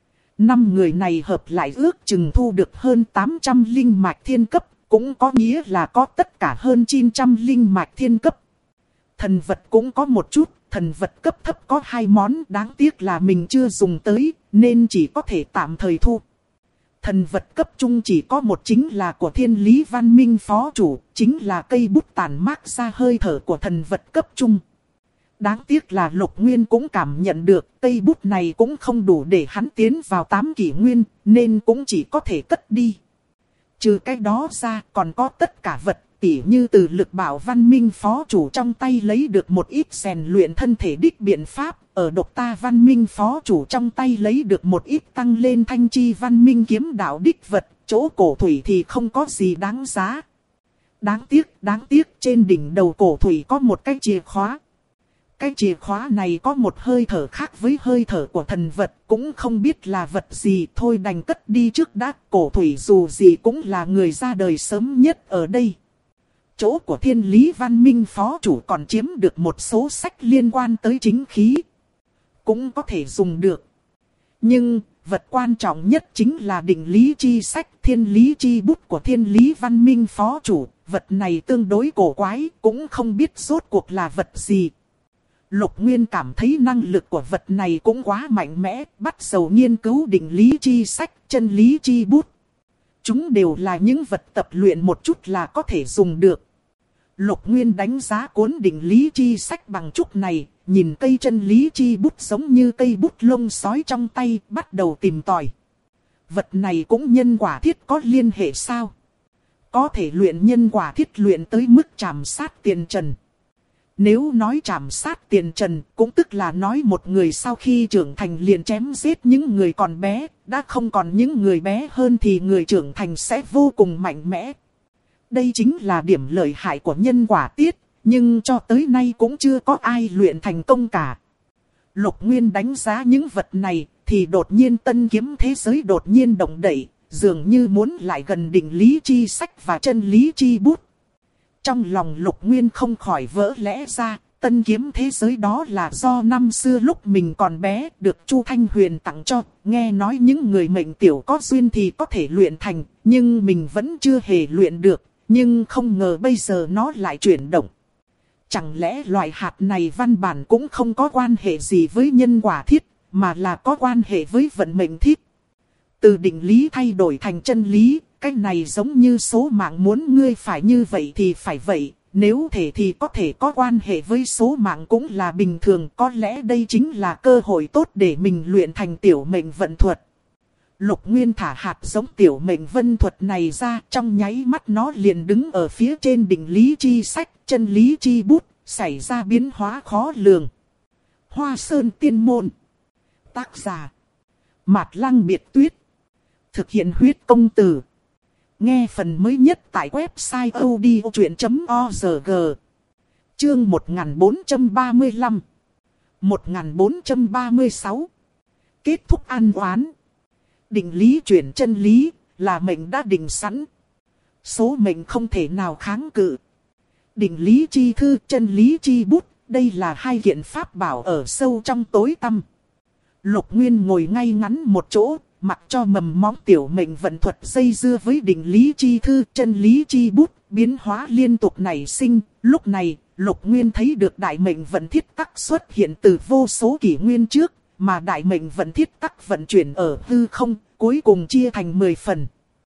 5 người này hợp lại ước chừng thu được hơn 800 linh mạch thiên cấp, cũng có nghĩa là có tất cả hơn 900 linh mạch thiên cấp. Thần vật cũng có một chút, thần vật cấp thấp có 2 món, đáng tiếc là mình chưa dùng tới, nên chỉ có thể tạm thời thu. Thần vật cấp trung chỉ có một, chính là của thiên lý văn minh phó chủ, chính là cây bút tàn mát ra hơi thở của thần vật cấp trung. Đáng tiếc là Lục Nguyên cũng cảm nhận được cây bút này cũng không đủ để hắn tiến vào 8 kỷ nguyên, nên cũng chỉ có thể cất đi. Trừ cái đó ra còn có tất cả vật, tỉ như từ Lực Bảo văn minh phó chủ trong tay lấy được một ít rèn luyện thân thể đích biện pháp, ở Độc Ta văn minh phó chủ trong tay lấy được một ít tăng lên Thanh Chi văn minh kiếm đạo đích vật, chỗ Cổ Thủy thì không có gì đáng giá. Đáng tiếc trên đỉnh đầu Cổ Thủy có một cái chìa khóa. Cái chìa khóa này có một hơi thở khác với hơi thở của thần vật, cũng không biết là vật gì, thôi đành cất đi trước đã. Cổ thủy dù gì cũng là người ra đời sớm nhất ở đây. Chỗ của Thiên Lý Văn Minh phó chủ còn chiếm được một số sách liên quan tới chính khí, cũng có thể dùng được. Nhưng vật quan trọng nhất chính là định lý chi sách, thiên lý chi bút của Thiên Lý Văn Minh phó chủ. Vật này tương đối cổ quái, cũng không biết rốt cuộc là vật gì. Lục Nguyên cảm thấy năng lực của vật này cũng quá mạnh mẽ, bắt đầu nghiên cứu định lý chi sách, chân lý chi bút. Chúng đều là những vật tập luyện một chút là có thể dùng được. Lục Nguyên đánh giá cuốn định lý chi sách bằng trúc này, nhìn cây chân lý chi bút giống như cây bút lông sói trong tay, bắt đầu tìm tòi. Vật này cũng nhân quả thiết có liên hệ sao? Có thể luyện nhân quả thiết luyện tới mức trảm sát tiền trần. Nếu nói trảm sát tiền trần, cũng tức là nói một người sau khi trưởng thành liền chém giết những người còn bé, đã không còn những người bé hơn thì người trưởng thành sẽ vô cùng mạnh mẽ. Đây chính là điểm lợi hại của nhân quả tiết, nhưng cho tới nay cũng chưa có ai luyện thành công cả. Lục Nguyên đánh giá những vật này, thì đột nhiên tân kiếm thế giới đột nhiên động đậy, dường như muốn lại gần định lý chi sách và chân lý chi bút. Trong lòng Lục Nguyên không khỏi vỡ lẽ ra, tân kiếm thế giới đó là do năm xưa lúc mình còn bé được Chu Thanh Huyền tặng cho. Nghe nói những người mệnh tiểu có duyên thì có thể luyện thành, nhưng mình vẫn chưa hề luyện được. Nhưng không ngờ bây giờ nó lại chuyển động. Chẳng lẽ loại hạt này văn bản cũng không có quan hệ gì với nhân quả thiết, mà là có quan hệ với vận mệnh thiết. Từ định lý thay đổi thành chân lý, cái này giống như số mạng muốn ngươi phải như vậy thì phải vậy. Nếu thể thì có thể có quan hệ với số mạng cũng là bình thường. Có lẽ đây chính là cơ hội tốt để mình luyện thành tiểu mệnh vận thuật. Lục Nguyên thả hạt giống tiểu mệnh vân thuật này ra, trong nháy mắt nó liền đứng ở phía trên định lý chi sách, chân lý chi bút, xảy ra biến hóa khó lường. Hoa Sơn Tiên Môn. Tác giả: Mạt Lăng Biệt Tuyết. Thực hiện huyết công từ. Nghe phần mới nhất tại website odchuyện.org. Chương 1435 1436. Kết thúc ăn oán. Định lý chuyển chân lý, là mệnh đã định sẵn. Số mệnh không thể nào kháng cự. Định lý chi thư, chân lý chi bút, đây là hai kiện pháp bảo ở sâu trong tối tăm. Lục Nguyên ngồi ngay ngắn một chỗ, mặc cho mầm móng tiểu mệnh vận thuật dây dưa với định lý chi thư, chân lý chi bút, biến hóa liên tục nảy sinh. Lúc này, Lục Nguyên thấy được đại mệnh vận thiết tắc xuất hiện từ vô số kỷ nguyên trước. Mà đại mệnh vận thiết tắc vận chuyển ở hư không, cuối cùng chia thành 10 phần.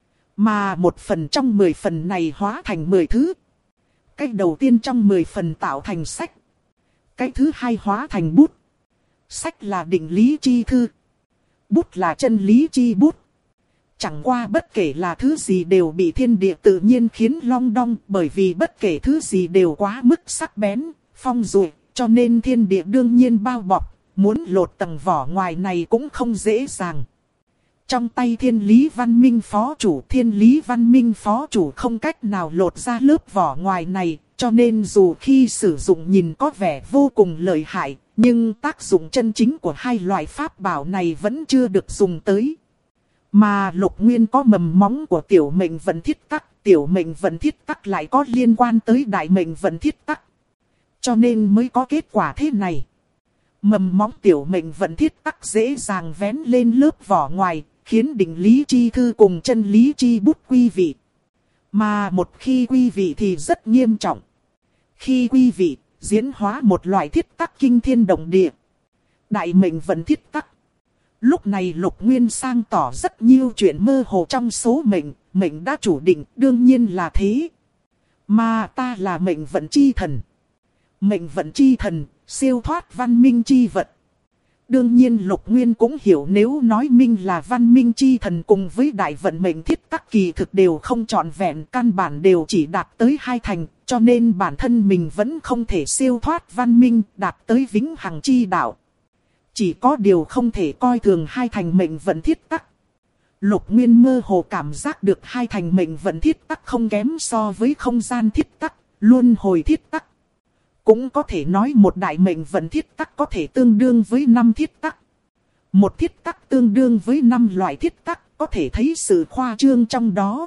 Mà một phần trong 10 phần này hóa thành 10 thứ. Cái đầu tiên trong 10 phần tạo thành sách. Cái thứ hai hóa thành bút. Sách là định lý chi thư. Bút là chân lý chi bút. Chẳng qua bất kể là thứ gì đều bị thiên địa tự nhiên khiến long đong. Bởi vì bất kể thứ gì đều quá mức sắc bén, phong dụi, cho nên thiên địa đương nhiên bao bọc. Muốn lột tầng vỏ ngoài này cũng không dễ dàng. Trong tay Thiên Lý Văn Minh phó chủ, Thiên Lý Văn Minh phó chủ không cách nào lột ra lớp vỏ ngoài này, cho nên dù khi sử dụng nhìn có vẻ vô cùng lợi hại, nhưng tác dụng chân chính của hai loại pháp bảo này vẫn chưa được dùng tới. Mà Lục Nguyên có mầm móng của tiểu mệnh vận thiết tắc, tiểu mệnh vận thiết tắc lại có liên quan tới đại mệnh vận thiết tắc. Cho nên mới có kết quả thế này. Mầm móng tiểu mệnh vận thiết tắc dễ dàng vén lên lớp vỏ ngoài, khiến định lý chi thư cùng chân lý chi bút quy vị. Mà một khi quy vị thì rất nghiêm trọng. Khi quy vị, diễn hóa một loại thiết tắc kinh thiên động địa. Đại mệnh vận thiết tắc. Lúc này Lục Nguyên sang tỏ rất nhiều chuyện mơ hồ trong số mệnh, mệnh đã chủ định đương nhiên là thế. Mà ta là mệnh vận chi thần. Mệnh vận chi thần, siêu thoát văn minh chi vật. Đương nhiên Lục Nguyên cũng hiểu nếu nói minh là văn minh chi thần cùng với đại vận mệnh thiết tắc kỳ thực đều không trọn vẹn, căn bản đều chỉ đạt tới 2 thành, cho nên bản thân mình vẫn không thể siêu thoát văn minh, đạt tới vĩnh hằng chi đạo. Chỉ có điều không thể coi thường 2 thành mệnh vận thiết tắc. Lục Nguyên mơ hồ cảm giác được 2 thành mệnh vận thiết tắc không kém so với không gian thiết tắc, luân hồi thiết tắc. cũng có thể nói một đại mệnh vận thiết tắc có thể tương đương với 5 thiết tắc. Một thiết tắc tương đương với 5 loại thiết tắc, có thể thấy sự khoa trương trong đó.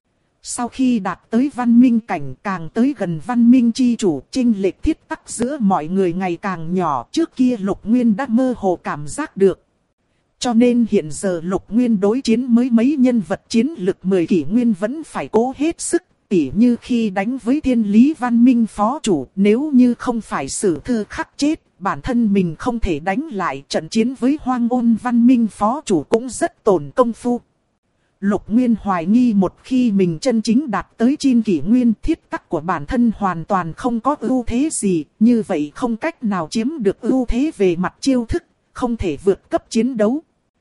Sau khi đạt tới văn minh cảnh, càng tới gần văn minh chi chủ, chênh lệch thiết tắc giữa mọi người ngày càng nhỏ. Trước kia Lục Nguyên đã mơ hồ cảm giác được. Cho nên hiện giờ Lục Nguyên đối chiến mới mấy nhân vật chiến lực 10 kỷ nguyên vẫn phải cố hết sức. Tỉ như khi đánh với Thiên Lý Văn Minh phó chủ, nếu như không phải Sử Thư khắc chết, bản thân mình không thể đánh lại. Trận chiến với Hoang Ôn Văn Minh phó chủ cũng rất tổn công phu. Lục Nguyên hoài nghi một khi mình chân chính đạt tới Chin kỷ nguyên, thiết tắc của bản thân hoàn toàn không có ưu thế gì, như vậy không cách nào chiếm được ưu thế về mặt chiêu thức, không thể vượt cấp chiến đấu.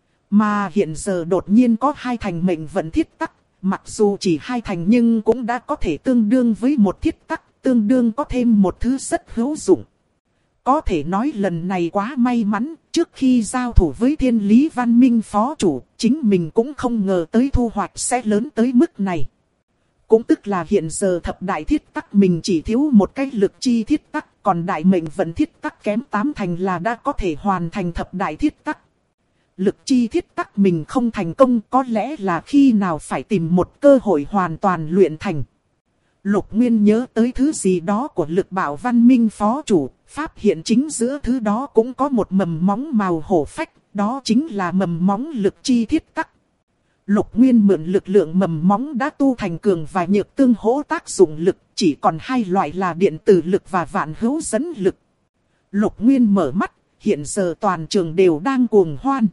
Mà hiện giờ đột nhiên có 2 thành mệnh vận thiết tắc, mặc dù chỉ 2 thành nhưng cũng đã có thể tương đương với một thiết tắc, tương đương có thêm một thứ rất hữu dụng. Có thể nói lần này quá may mắn, trước khi giao thủ với Thiên Lý Văn Minh phó chủ, chính mình cũng không ngờ tới thu hoạch sẽ lớn tới mức này. Cũng tức là hiện giờ thập đại thiết tắc mình chỉ thiếu một cái lực chi thiết tắc, còn đại mệnh vận thiết tắc kém 8 thành là đã có thể hoàn thành thập đại thiết tắc. Lực chi thiết tắc mình không thành công, có lẽ là khi nào phải tìm một cơ hội hoàn toàn luyện thành. Lục Nguyên nhớ tới thứ gì đó của Lực Bảo Văn Minh phó chủ, phát hiện chính giữa thứ đó cũng có một mầm móng màu hổ phách, đó chính là mầm móng lực chi thiết tắc. Lục Nguyên mượn lực lượng mầm móng đã tu thành cường và nhược tương hỗ tác dụng lực, chỉ còn 2 loại là điện tử lực và vạn hữu dẫn lực. Lục Nguyên mở mắt, hiện giờ toàn trường đều đang cuồng hoan.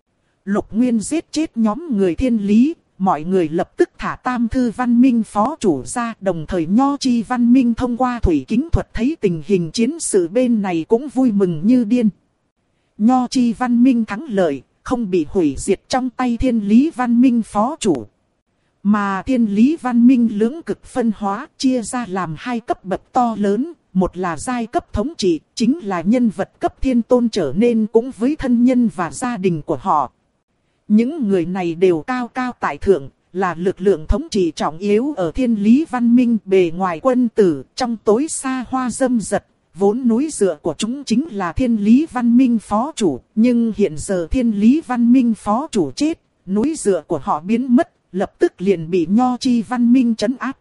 Lục Nguyên giết chết nhóm người Thiên Lý, mọi người lập tức thả Tam Thư Văn Minh phó chủ ra, đồng thời Nho Chi Văn Minh thông qua thủy kính thuật thấy tình hình chiến sự bên này cũng vui mừng như điên. Nho Chi Văn Minh thắng lợi, không bị hủy diệt trong tay Thiên Lý Văn Minh phó chủ. Mà Thiên Lý Văn Minh lưỡng cực phân hóa, chia ra làm 2 cấp bậc to lớn, một là giai cấp thống trị, chính là nhân vật cấp thiên tôn trở nên cũng với thân nhân và gia đình của họ. Những người này đều cao cao tại thượng, là lực lượng thống trị trọng yếu ở Thiên Lý Văn Minh, bề ngoài quân tử, trong tối xa hoa dâm dật. Vốn núi dựa của chúng chính là Thiên Lý Văn Minh phó chủ, nhưng hiện giờ Thiên Lý Văn Minh phó chủ chết, núi dựa của họ biến mất, lập tức liền bị Nho Chi Văn Minh trấn áp.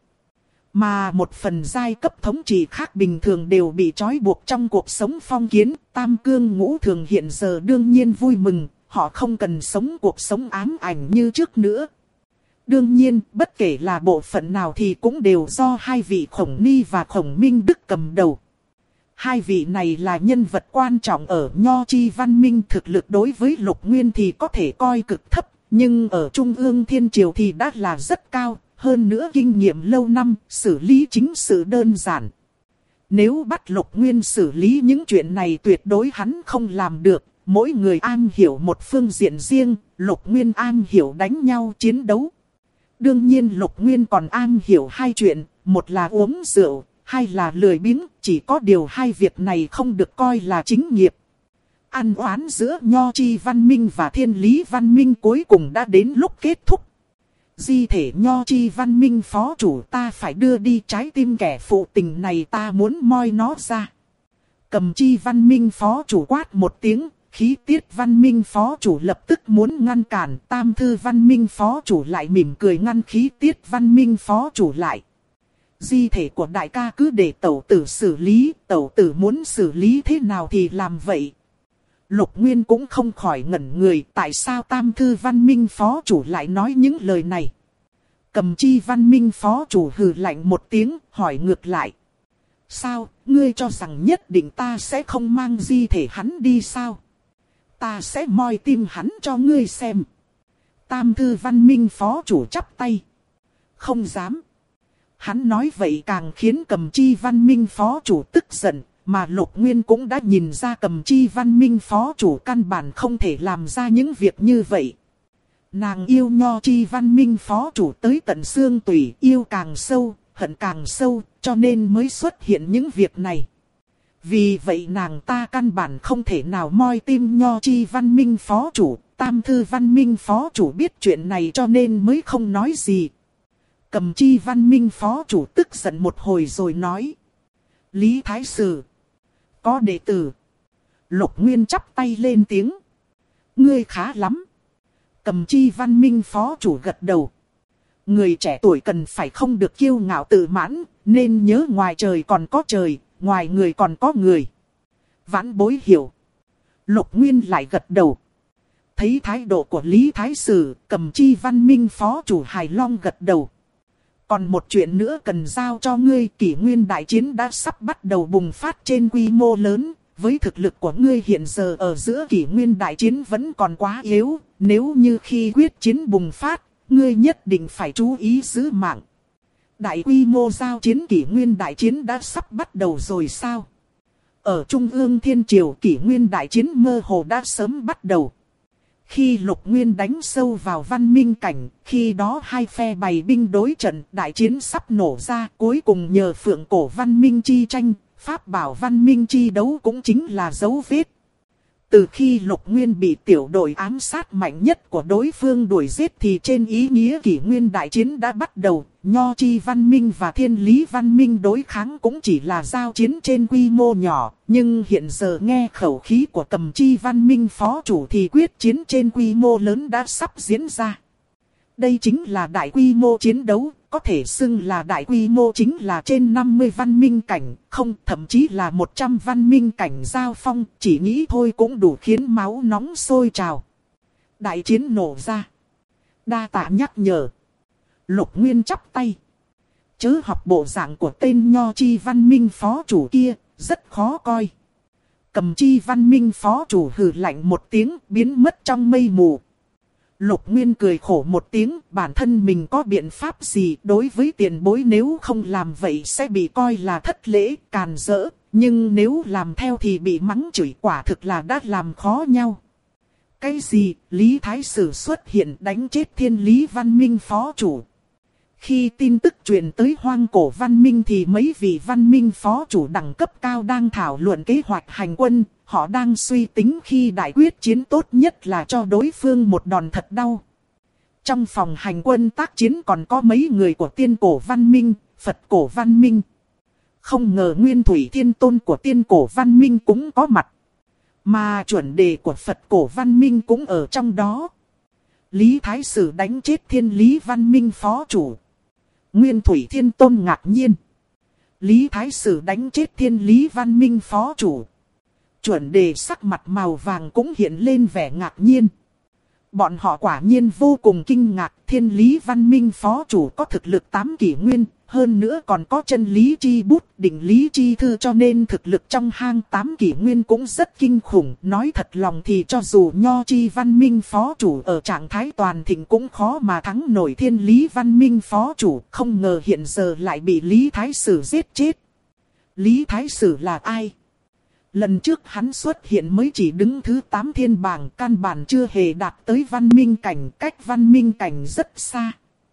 Mà một phần giai cấp thống trị khác bình thường đều bị trói buộc trong cuộc sống phong kiến, tam cương ngũ thường hiện giờ đương nhiên vui mừng. Họ không cần sống cuộc sống ám ảnh như trước nữa. Đương nhiên, bất kể là bộ phận nào thì cũng đều do 2 vị Khổng Ni và Khổng Minh Đức cầm đầu. 2 vị này là nhân vật quan trọng ở Nho Chi Văn Minh, thực lực đối với Lục Nguyên thì có thể coi cực thấp, nhưng ở Trung ương Thiên Triều thì đã là rất cao, hơn nữa kinh nghiệm lâu năm, xử lý chính sự đơn giản. Nếu bắt Lục Nguyên xử lý những chuyện này tuyệt đối hắn không làm được. Mỗi người am hiểu một phương diện riêng, Lục Nguyên am hiểu đánh nhau chiến đấu. Đương nhiên Lục Nguyên còn am hiểu 2 chuyện, một là uống rượu, 2 là lười biếng, chỉ có điều 2 việc này không được coi là chính nghiệp. Ăn oán giữa Nho Chi Văn Minh và Thiên Lý Văn Minh cuối cùng đã đến lúc kết thúc. Di thể Nho Chi Văn Minh phó chủ ta phải đưa đi, trái tim kẻ phụ tình này ta muốn moi nó ra. Cầm Chi Văn Minh phó chủ quát một tiếng. Khí Tiết Văn Minh phó chủ lập tức muốn ngăn cản, Tam Thư Văn Minh phó chủ lại mỉm cười ngăn Khí Tiết Văn Minh phó chủ lại. Di thể của đại ca cứ để tẩu tử xử lý, tẩu tử muốn xử lý thế nào thì làm vậy. Lục Nguyên cũng không khỏi ngẩn người, tại sao Tam Thư Văn Minh phó chủ lại nói những lời này. Cầm Chi Văn Minh phó chủ hừ lạnh một tiếng, hỏi ngược lại. Sao, ngươi cho rằng nhất định ta sẽ không mang di thể hắn đi sao? Ta sẽ moi tim hắn cho ngươi xem. Tam Thư Văn Minh phó chủ chắp tay. Không dám. Hắn nói vậy càng khiến Cầm Chi Văn Minh phó chủ tức giận. Mà Lục Nguyên cũng đã nhìn ra Cầm Chi Văn Minh phó chủ căn bản không thể làm ra những việc như vậy. Nàng yêu Nho Chi Văn Minh phó chủ tới tận xương tủy, yêu càng sâu, hận càng sâu, cho nên mới xuất hiện những việc này. Vì vậy nàng ta căn bản không thể nào moi tim Nho Chi Văn Minh phó chủ. Tam Thư Văn Minh phó chủ biết chuyện này cho nên mới không nói gì. Cầm Chi Văn Minh phó chủ tức giận một hồi rồi nói. Lý Thái Sử, có đệ tử. Lục Nguyên chắp tay lên tiếng. Ngươi khá lắm. Cầm Chi Văn Minh phó chủ gật đầu. Người trẻ tuổi cần phải không được kiêu ngạo tự mãn, nên nhớ ngoài trời còn có trời, ngoài người còn có người. Vãn bối hiểu. Lục Nguyên lại gật đầu. Thấy thái độ của Lý Thái Sử, Cầm Chi Văn Minh phó chủ hài long gật đầu. Còn một chuyện nữa cần giao cho ngươi, kỷ nguyên đại chiến đã sắp bắt đầu bùng phát trên quy mô lớn. Với thực lực của ngươi hiện giờ ở giữa kỷ nguyên đại chiến vẫn còn quá yếu. Nếu như khi quyết chiến bùng phát, ngươi nhất định phải chú ý giữ mạng. Đại quy mô giao chiến kỷ nguyên đại chiến đã sắp bắt đầu rồi sao? Ở Trung ương Thiên Triều kỷ nguyên đại chiến mơ hồ đã sớm bắt đầu. Khi Lục Nguyên đánh sâu vào văn minh cảnh, khi đó hai phe bày binh đối trận, đại chiến sắp nổ ra, cuối cùng nhờ phượng cổ văn minh chi tranh, pháp bảo văn minh chi đấu cũng chính là dấu vết. Từ khi Lục Nguyên bị tiểu đội ám sát mạnh nhất của đối phương đuổi giết thì trên ý nghĩa kỷ nguyên đại chiến đã bắt đầu, Nho Chi Văn Minh và Thiên Lý Văn Minh đối kháng cũng chỉ là giao chiến trên quy mô nhỏ, nhưng hiện giờ nghe khẩu khí của Cầm Chi Văn Minh phó chủ thì quyết chiến trên quy mô lớn đã sắp diễn ra. Đây chính là đại quy mô chiến đấu, có thể xưng là đại quy mô chính là trên 50 văn minh cảnh, không thậm chí là 100 văn minh cảnh giao phong, chỉ nghĩ thôi cũng đủ khiến máu nóng sôi trào. Đại chiến nổ ra. Đa tạ nhắc nhở. Lục Nguyên chắp tay. Chớ học bộ dạng của tên Nho Chi Văn Minh phó chủ kia, rất khó coi. Cầm Chi Văn Minh phó chủ hừ lạnh một tiếng biến mất trong mây mù. Lục Nguyên cười khổ một tiếng, bản thân mình có biện pháp gì đối với tiền bối, nếu không làm vậy sẽ bị coi là thất lễ, càn rỡ, nhưng nếu làm theo thì bị mắng chửi, quả thực là đã làm khó nhau. Cái gì, Lý Thái Sử xuất hiện đánh chết Thiên Lý Văn Minh phó chủ. Khi tin tức truyền tới Hoang Cổ Văn Minh thì mấy vị văn minh phó chủ đẳng cấp cao đang thảo luận kế hoạch hành quân. Họ đang suy tính khi đại quyết chiến tốt nhất là cho đối phương một đòn thật đau. Trong phòng hành quân tác chiến còn có mấy người của Tiên Cổ Văn Minh, Phật Cổ Văn Minh. Không ngờ Nguyên Thủy Thiên Tôn của Tiên Cổ Văn Minh cũng có mặt. Mà chuẩn đề của Phật Cổ Văn Minh cũng ở trong đó. Lý Thái Sử đánh chết Thiên Lý Văn Minh phó chủ. Nguyên Thủy Thiên Tôn ngạc nhiên. Lý Thái Sử đánh chết Thiên Lý Văn Minh phó chủ. Chuẩn đề sắc mặt màu vàng cũng hiện lên vẻ ngạc nhiên. Bọn họ quả nhiên vô cùng kinh ngạc. Thiên Lý Văn Minh phó chủ có thực lực 8 kỷ nguyên, hơn nữa còn có chân lý chi bút, định lý chi thư, cho nên thực lực trong hang 8 kỷ nguyên cũng rất kinh khủng. Nói thật lòng thì cho dù Nho Chi Văn Minh phó chủ ở trạng thái toàn thịnh cũng khó mà thắng nổi Thiên Lý Văn Minh phó chủ, không ngờ hiện giờ lại bị Lý Thái Sử giết chết. Lý Thái Sử là ai? Lần trước hắn xuất hiện mới chỉ đứng thứ 8 thiên bảng, căn bản chưa hề đạt tới văn minh cảnh, cách văn minh cảnh rất xa.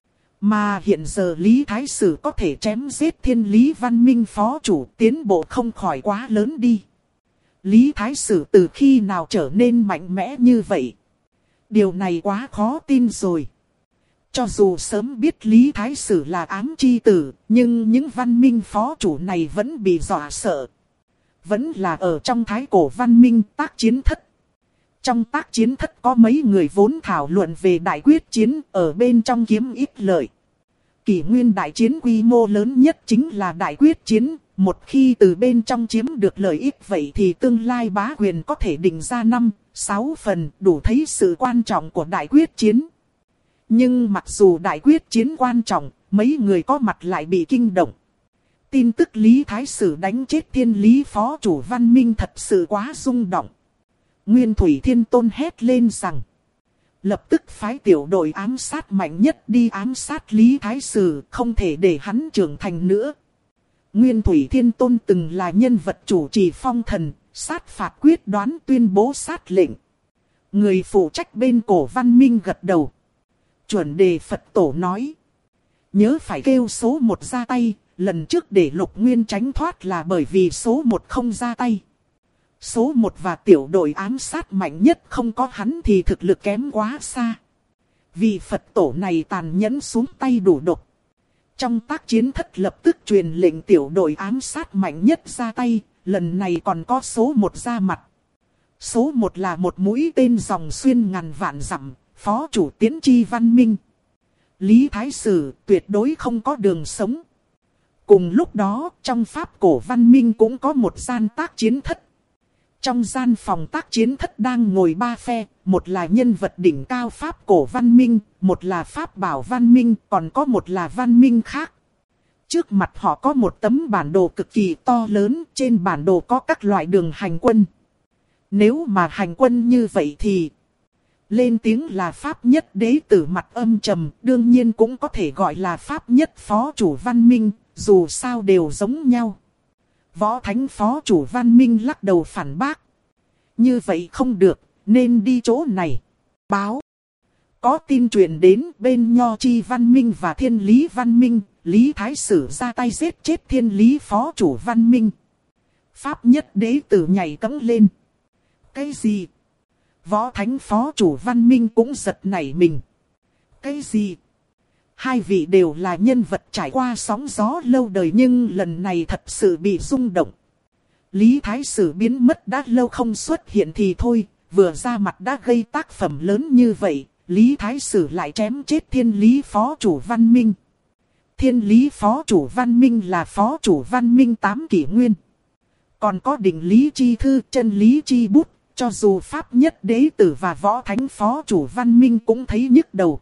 Mà hiện giờ Lý Thái Sử có thể chém giết Thiên Lý Văn Minh phó chủ, tiến bộ không khỏi quá lớn đi. Lý Thái Sử từ khi nào trở nên mạnh mẽ như vậy? Điều này quá khó tin rồi. Cho dù sớm biết Lý Thái Sử là ám chi tử, nhưng những văn minh phó chủ này vẫn bị dọa sợ. Vẫn là ở trong Thái Cổ Văn Minh tác chiến thất. Trong tác chiến thất có mấy người vốn thảo luận về đại quyết chiến, ở bên trong kiếm ít lợi. Kỷ nguyên đại chiến quy mô lớn nhất chính là đại quyết chiến. Một khi từ bên trong chiếm được lợi ích vậy thì tương lai bá quyền có thể định ra 5-6 phần, đủ thấy sự quan trọng của đại quyết chiến. Nhưng mặc dù đại quyết chiến quan trọng, mấy người có mặt lại bị kinh động. Tin tức Lý Thái Sử đánh chết Thiên Lý phó chủ Văn Minh thật sự quá rung động. Nguyên Thủy Thiên Tôn hét lên rằng, lập tức phái tiểu đội ám sát mạnh nhất đi ám sát Lý Thái Sử, không thể để hắn trưởng thành nữa. Nguyên Thủy Thiên Tôn từng là nhân vật chủ trì phong thần, sát phạt quyết đoán, tuyên bố sát lệnh. Người phụ trách bên Cổ Văn Minh gật đầu. Chuẩn đề Phật Tổ nói, nhớ phải kêu số 1 ra tay. Lần trước để Lục Nguyên tránh thoát là bởi vì số 1 không ra tay. Số 1 và tiểu đội ám sát mạnh nhất không có hắn thì thực lực kém quá xa. Vì Phật Tổ này tàn nhẫn xuống tay đủ độc. Trong tác chiến thất lập tức truyền lệnh tiểu đội ám sát mạnh nhất ra tay, lần này còn có số một ra mặt. Số một là một mũi tên dòng xuyên ngàn vạn dặm, phó chủ Tiễn Chi Văn Minh. Lý Thái Sử tuyệt đối không có đường sống. Cùng lúc đó, trong Pháp cổ văn minh cũng có một gian tác chiến thất. Trong gian phòng tác chiến thất đang ngồi ba phe, một là nhân vật đỉnh cao Pháp cổ văn minh, một là Pháp bảo văn minh, còn có một là văn minh khác. Trước mặt họ có một tấm bản đồ cực kỳ to lớn, trên bản đồ có các loại đường hành quân. Nếu mà hành quân như vậy thì lên tiếng là Pháp nhất đế tử mặt âm trầm, đương nhiên cũng có thể gọi là Pháp nhất phó chủ văn minh, dù sao đều giống nhau. Võ Thánh phó chủ văn minh lắc đầu phản bác. Như vậy không được, nên đi chỗ này. Báo. Có tin truyền đến bên Nho Chi văn minh và Thiên Lý văn minh, Lý Thái Sử ra tay giết chết Thiên Lý phó chủ văn minh. Pháp nhất đế tử nhảy cẫng lên. Cái gì? Võ Thánh phó chủ văn minh cũng giật nảy mình. Cái gì? Hai vị đều là nhân vật trải qua sóng gió lâu đời nhưng lần này thật sự bị rung động. Lý Thái Sử biến mất đã lâu không xuất hiện thì thôi, vừa ra mặt đã gây tác phẩm lớn như vậy, Lý Thái Sử lại chém chết Thiên Lý phó chủ văn minh. Thiên Lý phó chủ văn minh là phó chủ văn minh 8 kỷ nguyên. Còn có định lý chi thư, chân lý chi bút, cho dù Pháp nhất đế tử và Võ Thánh phó chủ văn minh cũng thấy nhức đầu.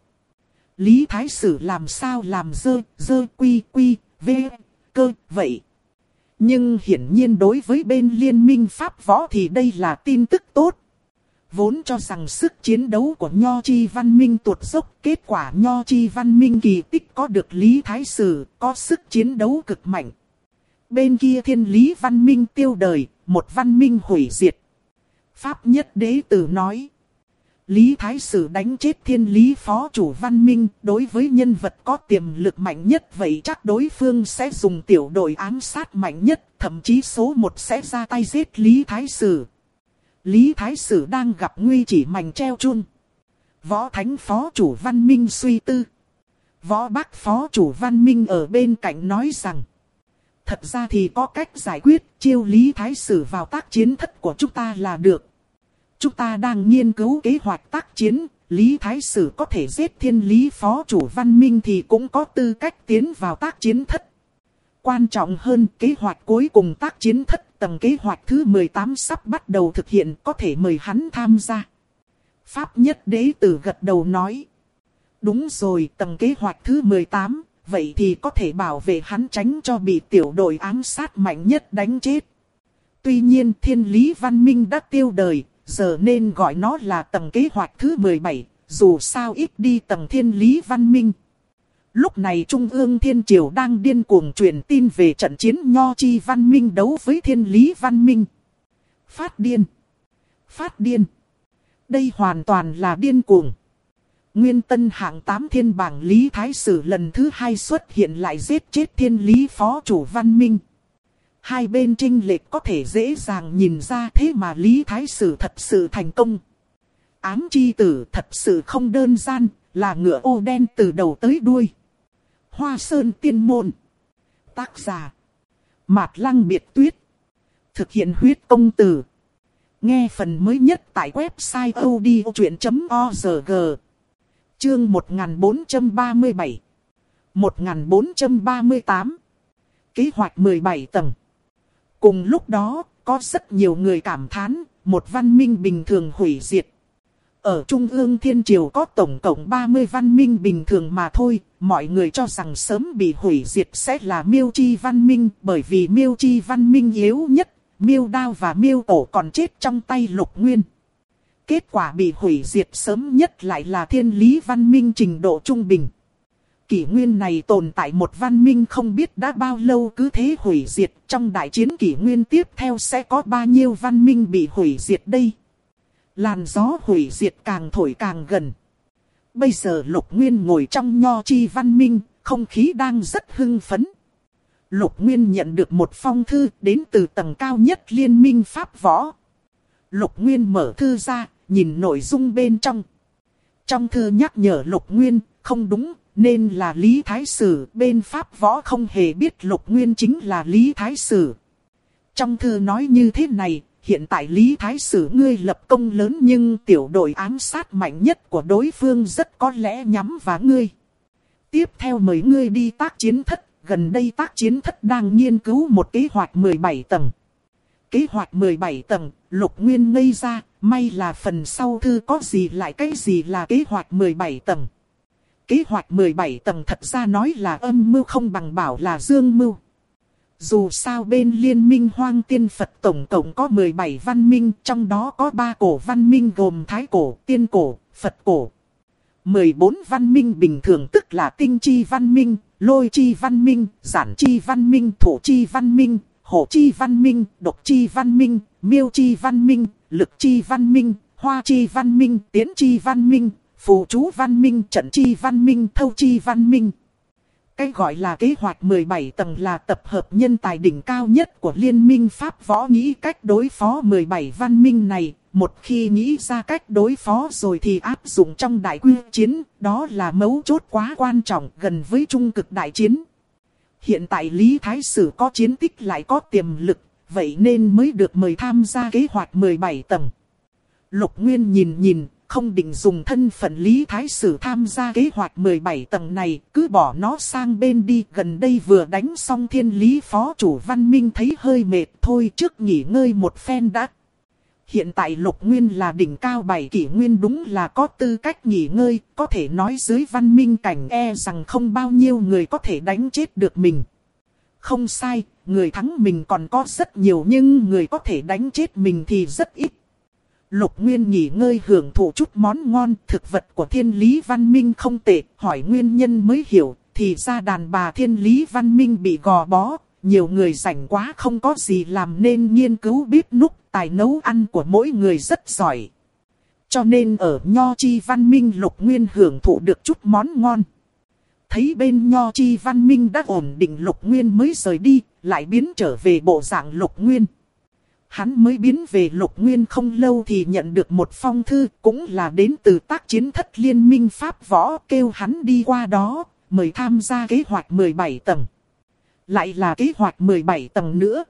Lý Thái Sử làm sao làm dơ quy v cơ vậy. Nhưng hiển nhiên đối với bên liên minh Pháp võ thì đây là tin tức tốt. Vốn cho rằng sức chiến đấu của Nho Chi văn minh tuột dốc, kết quả Nho Chi văn minh kỳ tích có được Lý Thái Sử, có sức chiến đấu cực mạnh. Bên kia Thiên Lý văn minh tiêu đời, một văn minh hủy diệt. Pháp nhất đế tử nói. Lý Thái Sử đánh chết Thiên Lý phó chủ văn minh, đối với nhân vật có tiềm lực mạnh nhất vậy chắc đối phương sẽ dùng tiểu đội ám sát mạnh nhất, thậm chí số 1 sẽ ra tay giết Lý Thái Sử. Lý Thái Sử đang gặp nguy chỉ mành treo chun. Võ Thánh phó chủ văn minh suy tư. Võ Bác phó chủ văn minh ở bên cạnh nói rằng. Thật ra thì có cách giải quyết, chiêu Lý Thái Sử vào tác chiến thất của chúng ta là được. Chúng ta đang nghiên cứu kế hoạch tác chiến, Lý Thái Sử có thể giết Thiên Lý phó chủ văn minh thì cũng có tư cách tiến vào tác chiến thất. Quan trọng hơn, kế hoạch cuối cùng tác chiến thất tầng kế hoạch thứ 18 sắp bắt đầu thực hiện, có thể mời hắn tham gia. Pháp nhất đế tử gật đầu nói. Đúng rồi, tầng kế hoạch thứ 18, vậy thì có thể bảo vệ hắn tránh cho bị tiểu đội ám sát mạnh nhất đánh chết. Tuy nhiên Thiên Lý văn minh đã tiêu đời, giờ nên gọi nó là tầng kế hoạch thứ 17, dù sao ít đi tầng Thiên Lý văn minh. Lúc này Trung ương Thiên Triều đang điên cuồng truyền tin về trận chiến Nho Chi văn minh đấu với Thiên Lý văn minh. Phát điên! Phát điên! Đây hoàn toàn là điên cuồng. Nguyên tân hạng 8 thiên bảng Lý Thái Sử lần thứ 2 xuất hiện lại giết chết Thiên Lý phó chủ văn minh. Hai bên chênh lệch có thể dễ dàng nhìn ra thế mà Lý Thái Sử thật sự thành công. Ám chi tử thật sự không đơn giản, là ngựa ô đen từ đầu tới đuôi. Hoa Sơn Tiên Môn. Tác giả Mạt Lăng Biệt Tuyết. Thực hiện huyết công từ. Nghe phần mới nhất tại website odchuyện.org. Chương 1437 1438. Kế hoạch 17 tầng. Cùng lúc đó, có rất nhiều người cảm thán, một văn minh bình thường hủy diệt. Ở Trung ương Thiên Triều có tổng cộng 30 văn minh bình thường mà thôi, mọi người cho rằng sớm bị hủy diệt sẽ là Miêu Chi văn minh, bởi vì Miêu Chi văn minh yếu nhất, Miêu Đao và Miêu Tổ còn chết trong tay Lục Nguyên. Kết quả bị hủy diệt sớm nhất lại là Thiên Lý văn minh trình độ trung bình. Kỷ nguyên này tồn tại một văn minh không biết đã bao lâu cứ thế hủy diệt, trong đại chiến kỷ nguyên tiếp theo sẽ có bao nhiêu văn minh bị hủy diệt đây. Làn gió hủy diệt càng thổi càng gần. Bây giờ Lục Nguyên ngồi trong Nho Chi văn minh, không khí đang rất hưng phấn. Lục Nguyên nhận được một phong thư đến từ tầng cao nhất liên minh Pháp võ. Lục Nguyên mở thư ra, nhìn nội dung bên trong. Trong thư nhắc nhở Lục Nguyên, không đúng, nên là Lý Thái Sử, bên Pháp võ không hề biết Lục Nguyên chính là Lý Thái Sử. Trong thư nói như thế này, hiện tại Lý Thái Sử ngươi lập công lớn nhưng tiểu đội ám sát mạnh nhất của đối phương rất có lẽ nhắm vào ngươi. Tiếp theo mời ngươi đi tác chiến thất, gần đây tác chiến thất đang nghiên cứu một kế hoạch 17 tầng. Kế hoạch 17 tầng, Lục Nguyên ngây ra, may là phần sau thư có gì lại cái gì là kế hoạch 17 tầng. Kế hoạch 17 tầng thật ra nói là âm mưu không bằng bảo là dương mưu. Dù sao bên Liên minh Hoang Tiên Phật tổng cộng có 17 văn minh, trong đó có 3 cổ văn minh gồm Thái cổ, Tiên cổ, Phật cổ. 14 văn minh bình thường tức là Tinh chi văn minh, Lôi chi văn minh, Giản chi văn minh, Thổ chi văn minh, Hổ chi văn minh, Độc chi văn minh, Miêu chi văn minh, Lực chi văn minh, Hoa chi văn minh, Tiến chi văn minh, Phù chú văn minh, Trận chi văn minh, Thâu chi văn minh. Cái gọi là kế hoạch 17 tầng là tập hợp nhân tài đỉnh cao nhất của Liên minh Pháp võ nghĩ cách đối phó 17 văn minh này. Một khi nghĩ ra cách đối phó rồi thì áp dụng trong đại quy chiến, đó là mấu chốt quá quan trọng gần với trung cực đại chiến. Hiện tại Lý Thái Sử có chiến tích lại có tiềm lực, vậy nên mới được mời tham gia kế hoạch 17 tầng. Lục Nguyên nhìn, không định dùng thân phận Lý Thái Sử tham gia kế hoạch 17 tầng này, cứ bỏ nó sang bên đi. Gần đây vừa đánh xong Thiên Lý phó chủ Văn Minh thấy hơi mệt thôi, trước nghỉ ngơi một phen đã. Hiện tại Lục Nguyên là đỉnh cao 7 kỷ nguyên, đúng là có tư cách nghỉ ngơi, có thể nói dưới Văn Minh cảnh rằng không bao nhiêu người có thể đánh chết được mình. Không sai, người thắng mình còn có rất nhiều nhưng người có thể đánh chết mình thì rất ít. Lục Nguyên nghỉ ngơi hưởng thụ chút món ngon, thực vật của Thiên Lý Văn Minh không tệ, hỏi nguyên nhân mới hiểu, thì ra đàn bà Thiên Lý Văn Minh bị gò bó, nhiều người rảnh quá không có gì làm nên nghiên cứu bếp núc, tài nấu ăn của mỗi người rất giỏi. Cho nên ở Nho Chi Văn Minh Lục Nguyên hưởng thụ được chút món ngon. Thấy bên Nho Chi Văn Minh đã ổn định, Lục Nguyên mới rời đi, lại biến trở về bộ dạng Lục Nguyên. Hắn mới biến về Lục Nguyên không lâu thì nhận được một phong thư, cũng là đến từ tác chiến thất Liên minh Pháp võ, kêu hắn đi qua đó, mời tham gia kế hoạch 17 tầng. Lại là kế hoạch 17 tầng nữa.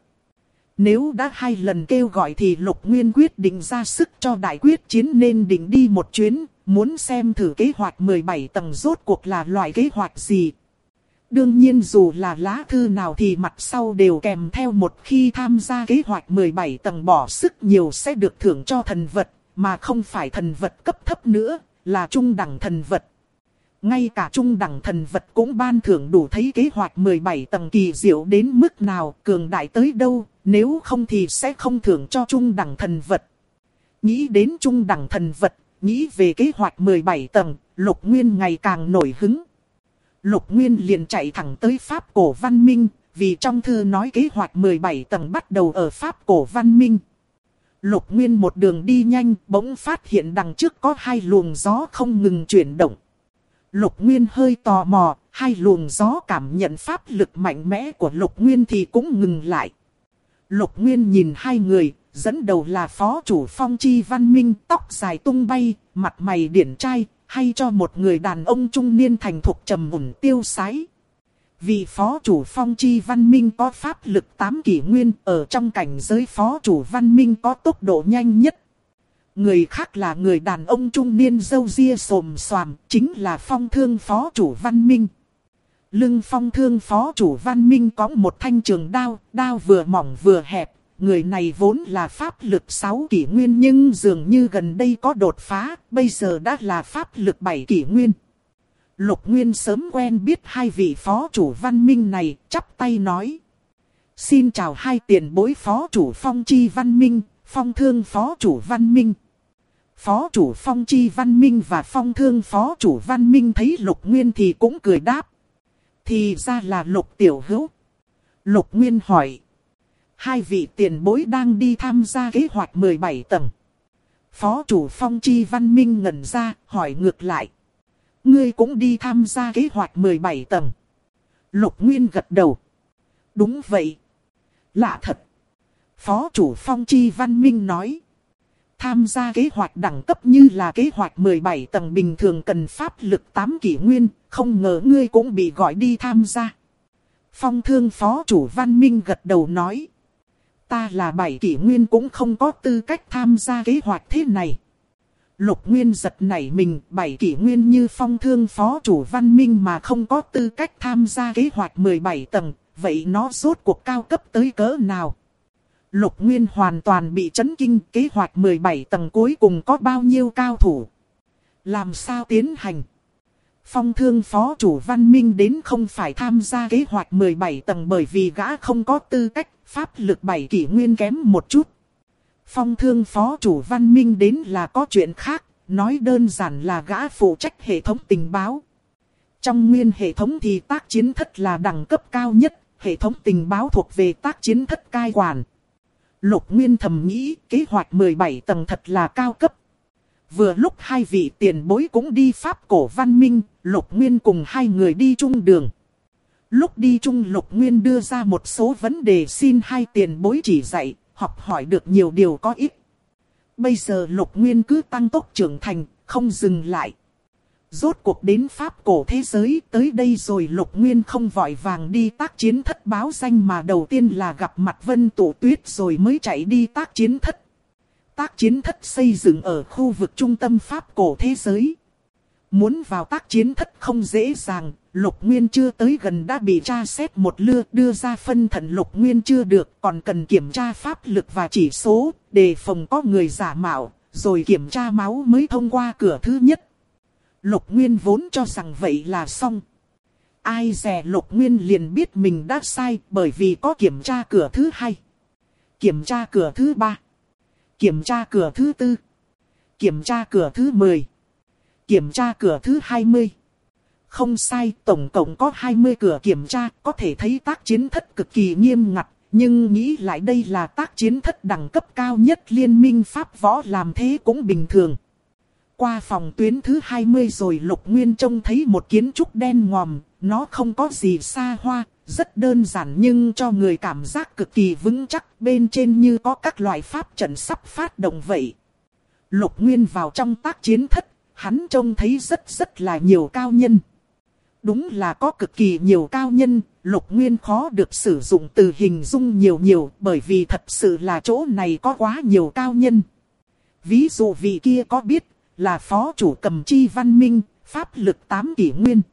Nếu đã 2 lần kêu gọi thì Lục Nguyên quyết định ra sức cho đại quyết chiến nên định đi một chuyến, muốn xem thử kế hoạch 17 tầng rốt cuộc là loại kế hoạch gì. Đương nhiên dù là lá thư nào thì mặt sau đều kèm theo một khi tham gia kế hoạch 17 tầng bỏ sức nhiều sẽ được thưởng cho thần vật, mà không phải thần vật cấp thấp nữa, là trung đẳng thần vật. Ngay cả trung đẳng thần vật cũng ban thưởng đủ, thấy kế hoạch 17 tầng kỳ diệu đến mức nào, cường đại tới đâu, nếu không thì sẽ không thưởng cho trung đẳng thần vật. Nghĩ đến trung đẳng thần vật, nghĩ về kế hoạch 17 tầng, Lục Nguyên ngày càng nổi hứng. Lục Nguyên liền chạy thẳng tới Pháp cổ văn minh, vì trong thư nói kế hoạch 17 tầng bắt đầu ở Pháp cổ văn minh. Lục Nguyên một đường đi nhanh, bỗng phát hiện đằng trước có 2 luồng gió không ngừng chuyển động. Lục Nguyên hơi tò mò, 2 luồng gió cảm nhận pháp lực mạnh mẽ của Lục Nguyên thì cũng ngừng lại. Lục Nguyên nhìn 2 người, dẫn đầu là phó chủ Phong Chi Văn Minh, tóc dài tung bay, mặt mày điển trai, hay cho một người đàn ông trung niên thành thục trầm ổn tiêu sái. Vị phó chủ Phong Chi Văn Minh có pháp lực 8 kỷ nguyên, ở trong cảnh giới phó chủ Văn Minh có tốc độ nhanh nhất. Người khác là người đàn ông trung niên râu ria xồm xoàm, chính là Phong Thương phó chủ Văn Minh. Lưng Phong Thương phó chủ Văn Minh có một thanh trường đao, đao vừa mỏng vừa hẹp. Người này vốn là pháp lực 6 kỷ nguyên nhưng dường như gần đây có đột phá, bây giờ đã là pháp lực 7 kỷ nguyên. Lục Nguyên sớm quen biết 2 vị phó chủ Văn Minh này, chắp tay nói: xin chào 2 tiền bối phó chủ Phong Chi Văn Minh, Phong Thương phó chủ Văn Minh. Phó chủ Phong Chi Văn Minh và Phong Thương phó chủ Văn Minh thấy Lục Nguyên thì cũng cười đáp: thì ra là Lục tiểu hữu. Lục Nguyên hỏi: 2 vị tiền bối đang đi tham gia kế hoạch 17 tầng. Phó chủ Phong Chi Văn Minh ngẩn ra, hỏi ngược lại: ngươi cũng đi tham gia kế hoạch 17 tầng? Lục Nguyên gật đầu: đúng vậy. Lạ thật. Phó chủ Phong Chi Văn Minh nói: tham gia kế hoạch đẳng cấp như là kế hoạch 17 tầng bình thường cần pháp lực 8 kỷ nguyên, không ngờ ngươi cũng bị gọi đi tham gia. Phong Thương phó chủ Văn Minh gật đầu nói: Ta là 7 kỷ nguyên cũng không có tư cách tham gia kế hoạch thế này. Lục Nguyên giật nảy mình, 7 kỷ nguyên như Phong Thương phó chủ văn minh mà không có tư cách tham gia kế hoạch 17 tầng, vậy nó rốt cuộc cao cấp tới cỡ nào? Lục Nguyên hoàn toàn bị chấn kinh, kế hoạch 17 tầng cuối cùng có bao nhiêu cao thủ? Làm sao tiến hành? Phong Thương phó chủ văn minh đến không phải tham gia kế hoạch 17 tầng bởi vì gã không có tư cách, pháp lực 7 kỷ nguyên kém một chút. Phong Thương phó chủ văn minh đến là có chuyện khác, nói đơn giản là gã phụ trách hệ thống tình báo. Trong nguyên hệ thống thì tác chiến thất là đẳng cấp cao nhất, hệ thống tình báo thuộc về tác chiến thất cai quản. Lục Nguyên thầm nghĩ kế hoạch 17 tầng thật là cao cấp. Vừa lúc hai vị tiền bối cũng đi Pháp cổ văn minh, Lục Nguyên cùng hai người đi chung đường. Lúc đi chung Lục Nguyên đưa ra một số vấn đề xin hai tiền bối chỉ dạy, học hỏi được nhiều điều có ích. Bây giờ Lục Nguyên cứ tăng tốc trưởng thành, không dừng lại. Rốt cuộc đến Pháp cổ thế giới, tới đây rồi Lục Nguyên không vội vàng đi tác chiến thất báo danh mà đầu tiên là gặp mặt Vân Tụ Tuyết rồi mới chạy đi tác chiến thất. Tác chiến thất xây dựng ở khu vực trung tâm Pháp cổ thế giới. Muốn vào tác chiến thất không dễ dàng, Lục Nguyên chưa tới gần đã bị tra xét một lượt, đưa ra phân thận Lục Nguyên chưa được, còn cần kiểm tra pháp lực và chỉ số, đề phòng có người giả mạo, rồi kiểm tra máu mới thông qua cửa thứ nhất. Lục Nguyên vốn cho rằng vậy là xong. Ai dè Lục Nguyên liền biết mình đã sai bởi vì có kiểm tra cửa thứ hai, kiểm tra cửa thứ ba, kiểm tra cửa thứ tư, kiểm tra cửa thứ 10, kiểm tra cửa thứ 20. Không sai, tổng cộng có 20 cửa kiểm tra, có thể thấy tác chiến thất cực kỳ nghiêm ngặt, nhưng nghĩ lại đây là tác chiến thất đẳng cấp cao nhất liên minh Pháp võ làm thế cũng bình thường. Qua phòng tuyến thứ 20 rồi Lục Nguyên trông thấy một kiến trúc đen ngòm, nó không có gì xa hoa, rất đơn giản nhưng cho người cảm giác cực kỳ vững chắc, bên trên như có các loại pháp trận sắp phát động vậy. Lục Nguyên vào trong tác chiến thất, hắn trông thấy rất là nhiều cao nhân. Đúng là có cực kỳ nhiều cao nhân, Lục Nguyên khó được sử dụng từ hình dung nhiều bởi vì thật sự là chỗ này có quá nhiều cao nhân. Ví dụ vị kia có biết là phó chủ Cầm Chi văn minh, pháp lực 8 kỷ nguyên.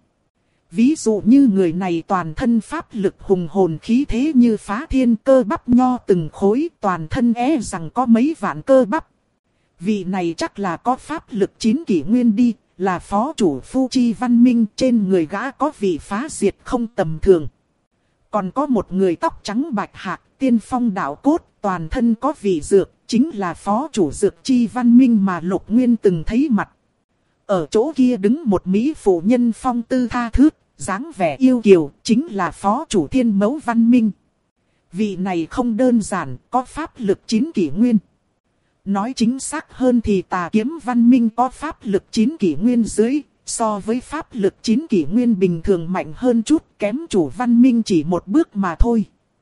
Ví dụ như người này toàn thân pháp lực hùng hồn khí thế như phá thiên, cơ bắp nho từng khối, toàn thân rằng có mấy vạn cơ bắp. Vị này chắc là có pháp lực 9 kỷ nguyên đi, là phó chủ Phu Chi văn minh, trên người gã có vị phá diệt không tầm thường. Còn có một người tóc trắng bạch hạc, tiên phong đạo cốt, toàn thân có vị dược, chính là phó chủ Dược Chi văn minh mà Lục Nguyên từng thấy mặt. Ở chỗ kia đứng một mỹ phụ nhân phong tư tha thướt, dáng vẻ yêu kiều, chính là phó chủ Thiên Mẫu văn minh. Vị này không đơn giản, có pháp lực 9 kỷ nguyên. Nói chính xác hơn thì Tà Kiếm văn minh có pháp lực 9 kỷ nguyên dưới, so với pháp lực 9 kỷ nguyên bình thường mạnh hơn chút, kém chủ văn minh chỉ một bước mà thôi.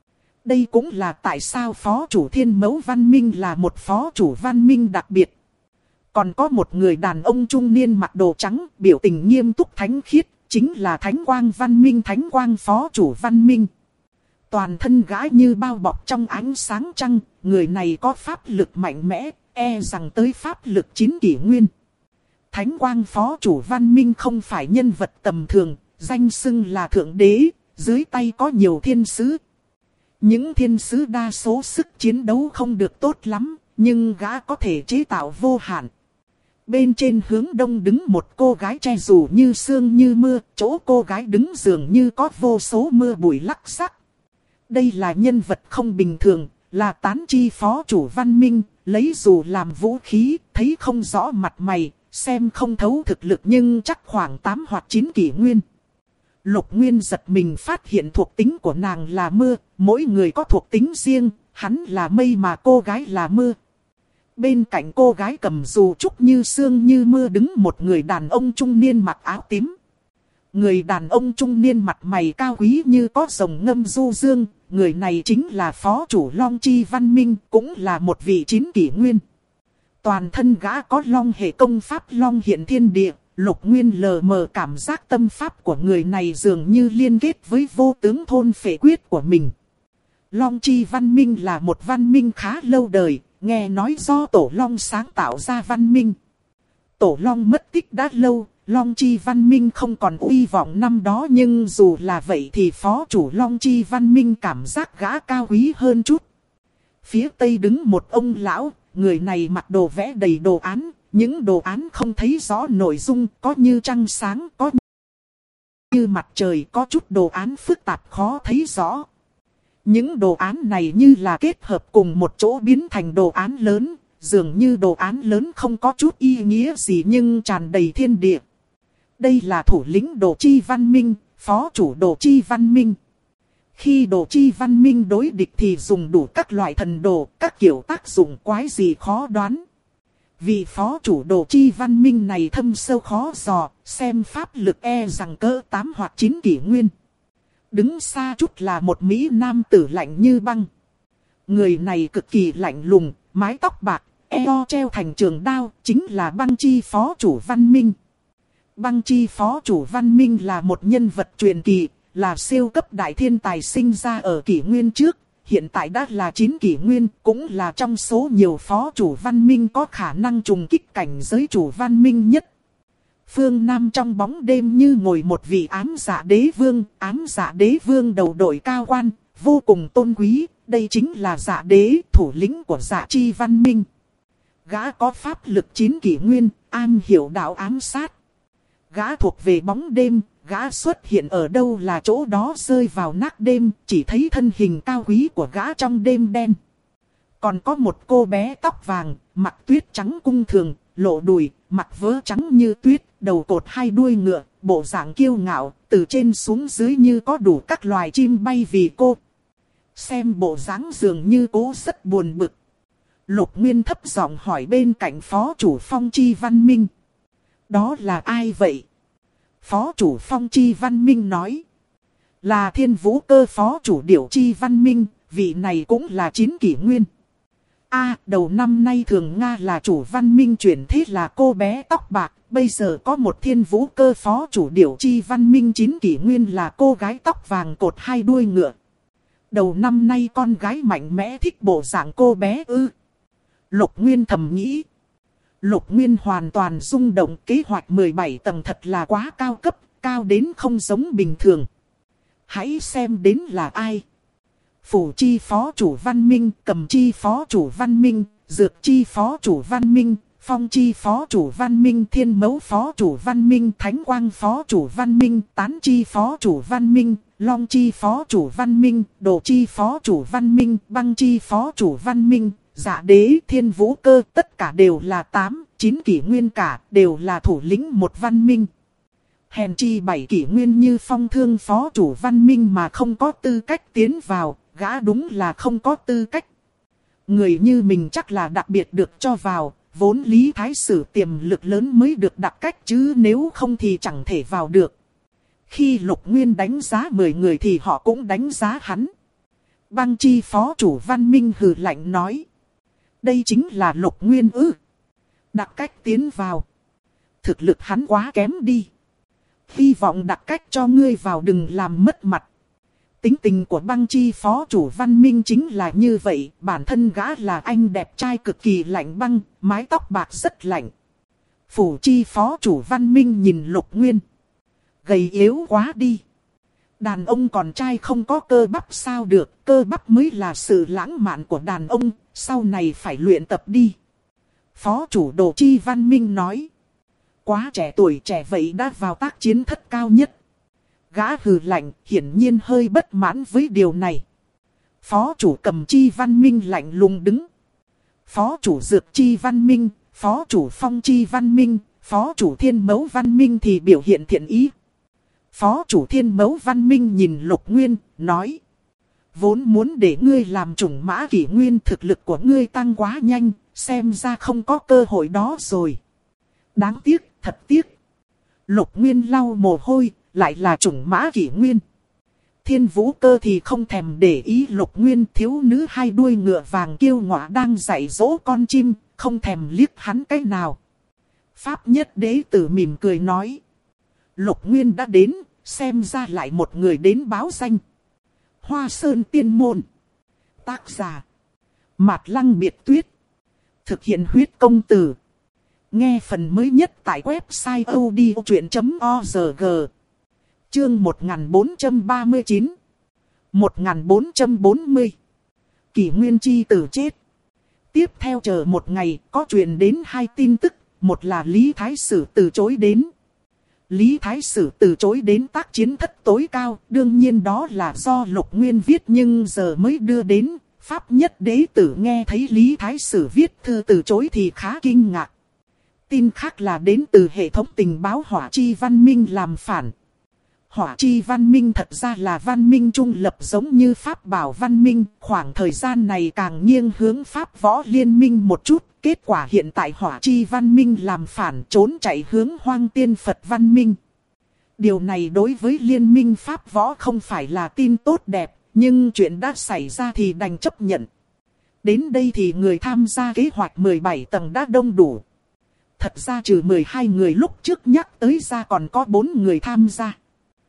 Đây cũng là tại sao phó chủ Thiên Mẫu văn minh là một phó chủ văn minh đặc biệt. Còn có một người đàn ông trung niên mặc đồ trắng, biểu tình nghiêm túc thánh khiết, chính là Thánh Quang văn minh, Thánh Quang phó chủ văn minh. Toàn thân gã như bao bọc trong ánh sáng trăng, người này có pháp lực mạnh mẽ, rằng tới pháp lực 9 kỷ nguyên. Thánh Quang phó chủ văn minh không phải nhân vật tầm thường, danh xưng là thượng đế, dưới tay có nhiều thiên sứ. Những thiên sứ đa số sức chiến đấu không được tốt lắm, nhưng gã có thể chế tạo vô hạn. Bên trên hướng đông đứng một cô gái che dù như sương như mưa, chỗ cô gái đứng dường như có vô số mưa bụi lắc sắc. Đây là nhân vật không bình thường, là tán chi phó chủ văn minh, lấy dù làm vũ khí, thấy không rõ mặt mày, xem không thấu thực lực nhưng chắc khoảng 8 hoặc 9 kỷ nguyên. Lục Nguyên giật mình phát hiện thuộc tính của nàng là mưa, mỗi người có thuộc tính riêng, hắn là mây mà cô gái là mưa. Bên cạnh cô gái cầm dù trúc như sương như mưa đứng một người đàn ông trung niên mặc áo tím. Người đàn ông trung niên mặt mày cao quý như có rồng ngâm du dương, người này chính là phó chủ Long Chi văn minh, cũng là một vị 9 kỷ nguyên. Toàn thân gã có long hệ công pháp long hiện thiên địa, Lục Nguyên lờ mờ cảm giác tâm pháp của người này dường như liên kết với vô tướng thôn phệ quyết của mình. Long Chi văn minh là một văn minh khá lâu đời, nghe nói do Tổ Long sáng tạo ra văn minh. Tổ Long mất tích đã lâu, Long Chi văn minh không còn uy vọng năm đó, nhưng dù là vậy thì phó chủ Long Chi văn minh cảm giác gã cao quý hơn chút. Phía tây đứng một ông lão, người này mặc đồ vẽ đầy đồ án, những đồ án không thấy rõ nội dung, có như trăng sáng, có như mặt trời, có chút đồ án phức tạp khó thấy rõ. Những đồ án này như là kết hợp cùng một chỗ biến thành đồ án lớn, dường như đồ án lớn không có chút ý nghĩa gì nhưng tràn đầy thiên địa. Đây là thủ lĩnh Đồ Chi văn minh, phó chủ Đồ Chi văn minh. Khi Đồ Chi văn minh đối địch thì dùng đủ các loại thần đồ, các kiểu tác dụng quái gì khó đoán. Vị phó chủ Đồ Chi văn minh này thâm sâu khó dò, xem pháp lực e rằng cỡ 8 hoặc 9 kỷ nguyên. Đứng xa chút là một Mỹ nam tử lạnh như băng. Người này cực kỳ lạnh lùng, mái tóc bạc, eo treo thành trường đao, chính là Băng Chi phó chủ văn minh. Băng Chi phó chủ văn minh là một nhân vật truyền kỳ, là siêu cấp đại thiên tài sinh ra ở kỷ nguyên trước, hiện tại đã là 9 kỷ nguyên, cũng là trong số nhiều phó chủ văn minh có khả năng trùng kích cảnh giới chủ văn minh nhất. Phương Nam trong bóng đêm như ngồi một vị ám dạ đế vương đầu đội cao quan, vô cùng tôn quý, đây chính là dạ đế, thủ lĩnh của dạ chi văn minh. Gã có pháp lực 9 kỷ nguyên, am hiểu đạo ám sát. Gã thuộc về bóng đêm, gã xuất hiện ở đâu là chỗ đó rơi vào nát đêm, chỉ thấy thân hình cao quý của gã trong đêm đen. Còn có một cô bé tóc vàng, mặc tuyết trắng cung thường, lộ đùi, mặc vớ trắng như tuyết, đầu cột 2 đuôi ngựa, bộ dạng kiêu ngạo, từ trên xuống dưới như có đủ các loài chim bay vì cô. Xem bộ dáng dường như cô rất buồn bực. Lục Nguyên thấp giọng hỏi bên cạnh phó chủ Phong Chi văn minh. Đó là ai vậy? Phó chủ Phong Chi văn minh nói. Là Thiên Vũ Cơ phó chủ Điểu Chi văn minh, vị này cũng là 9 kỷ nguyên. Đầu năm nay Thường Nga là chủ văn minh chuyển thế là cô bé tóc bạc, bây giờ có một Thiên Vũ Cơ phó chủ Điểu Chi văn minh 9 kỷ nguyên là cô gái tóc vàng cột 2 đuôi ngựa. Đầu năm nay con gái mạnh mẽ thích bộ dạng cô bé ư? Lục Nguyên thầm nghĩ. Lục Nguyên hoàn toàn rung động, kế hoạch 17 tầng thật là quá cao cấp, cao đến không giống bình thường. Hãy xem đến là ai. Phủ Chi phó chủ văn minh, Cầm Chi phó chủ văn minh, Dược Chi phó chủ văn minh, Phong Chi phó chủ văn minh, Thiên Mẫu phó chủ văn minh, Thánh Quang phó chủ văn minh, Tán Chi phó chủ văn minh, Long Chi phó chủ văn minh, Đồ Chi phó chủ văn minh, Băng Chi phó chủ văn minh, Dạ Đế, Thiên Vũ Cơ, tất cả đều là 8, 9 kỷ nguyên cả, đều là thủ lĩnh một văn minh. Hèn chi 7 kỷ nguyên như Phong Thương phó chủ văn minh mà không có tư cách tiến vào, gã đúng là không có tư cách. Người như mình chắc là đặc biệt được cho vào, vốn lý thái sử tiềm lực lớn mới được đặc cách chứ nếu không thì chẳng thể vào được. Khi Lục Nguyên đánh giá 10 người thì họ cũng đánh giá hắn. Băng Chi phó chủ văn minh hừ lạnh nói. Đây chính là Lục Nguyên ư? Đặc cách tiến vào. Thực lực hắn quá kém đi. Hy vọng đặc cách cho ngươi vào đừng làm mất mặt. Tính tình của Băng Chi phó chủ văn minh chính là như vậy. Bản thân gã là anh đẹp trai cực kỳ lạnh băng, mái tóc bạc rất lạnh. Phủ Chi phó chủ văn minh nhìn Lục Nguyên. Gầy yếu quá đi. Đàn ông còn trai không có cơ bắp sao được, cơ bắp mới là sự lãng mạn của đàn ông, sau này phải luyện tập đi. Phó chủ Đồ Chi văn minh nói. Quá trẻ tuổi trẻ vậy đã vào tác chiến thất cao nhất. Gã hừ lạnh, hiển nhiên hơi bất mãn với điều này. Phó chủ Cầm Chi văn minh lạnh lùng đứng. Phó chủ Dược Chi văn minh, phó chủ Phong Chi văn minh, phó chủ Thiên Mẫu văn minh thì biểu hiện thiện ý. Phó chủ Thiên Mẫu văn minh nhìn Lục Nguyên, nói. Vốn muốn để ngươi làm chủng mã kỷ nguyên, thực lực của ngươi tăng quá nhanh, xem ra không có cơ hội đó rồi. Đáng tiếc, thật tiếc. Lục Nguyên lau mồ hôi, lại là chủng mã kỷ nguyên. Thiên Vũ Cơ thì không thèm để ý Lục Nguyên, thiếu nữ 2 đuôi ngựa vàng kiêu ngọa đang dạy dỗ con chim, không thèm liếc hắn cái nào. Pháp Nhất Đế Tử mỉm cười nói. Lục Nguyên đã đến, xem ra lại một người đến báo danh. Hoa Sơn Tiên Môn. Tác giả: Mạt Lăng Biệt Tuyết. Thực hiện huyết công từ. Nghe phần mới nhất tại website odchuyện.org. Chương 1439 1440 Kỷ Nguyên Chi Tử chết. Tiếp theo chờ một ngày, có truyền đến hai tin tức. Một là Lý Thái Sử từ chối đến. Lý Thái Sử từ chối đến tác chiến thất tối cao. Đương nhiên đó là do Lục Nguyên viết, nhưng giờ mới đưa đến. Pháp Nhất Đế Tử nghe thấy Lý Thái Sử viết thư từ chối thì khá kinh ngạc. Tin khác là đến từ hệ thống tình báo Hỏa Chi Văn Minh làm phản. Hỏa Chi Văn Minh thật ra là văn minh trung lập giống như Pháp Bảo Văn Minh. Khoảng thời gian này càng nghiêng hướng Pháp Võ Liên Minh một chút. Kết quả hiện tại Hỏa Chi Văn Minh làm phản, trốn chạy hướng Hoang Tiên Phật Văn Minh. Điều này đối với Liên minh Pháp Võ không phải là tin tốt đẹp. Nhưng chuyện đã xảy ra thì đành chấp nhận. Đến đây thì người tham gia kế hoạch 17 tầng đã đông đủ. Thật ra trừ 12 người lúc trước nhắc tới ra còn có 4 người tham gia.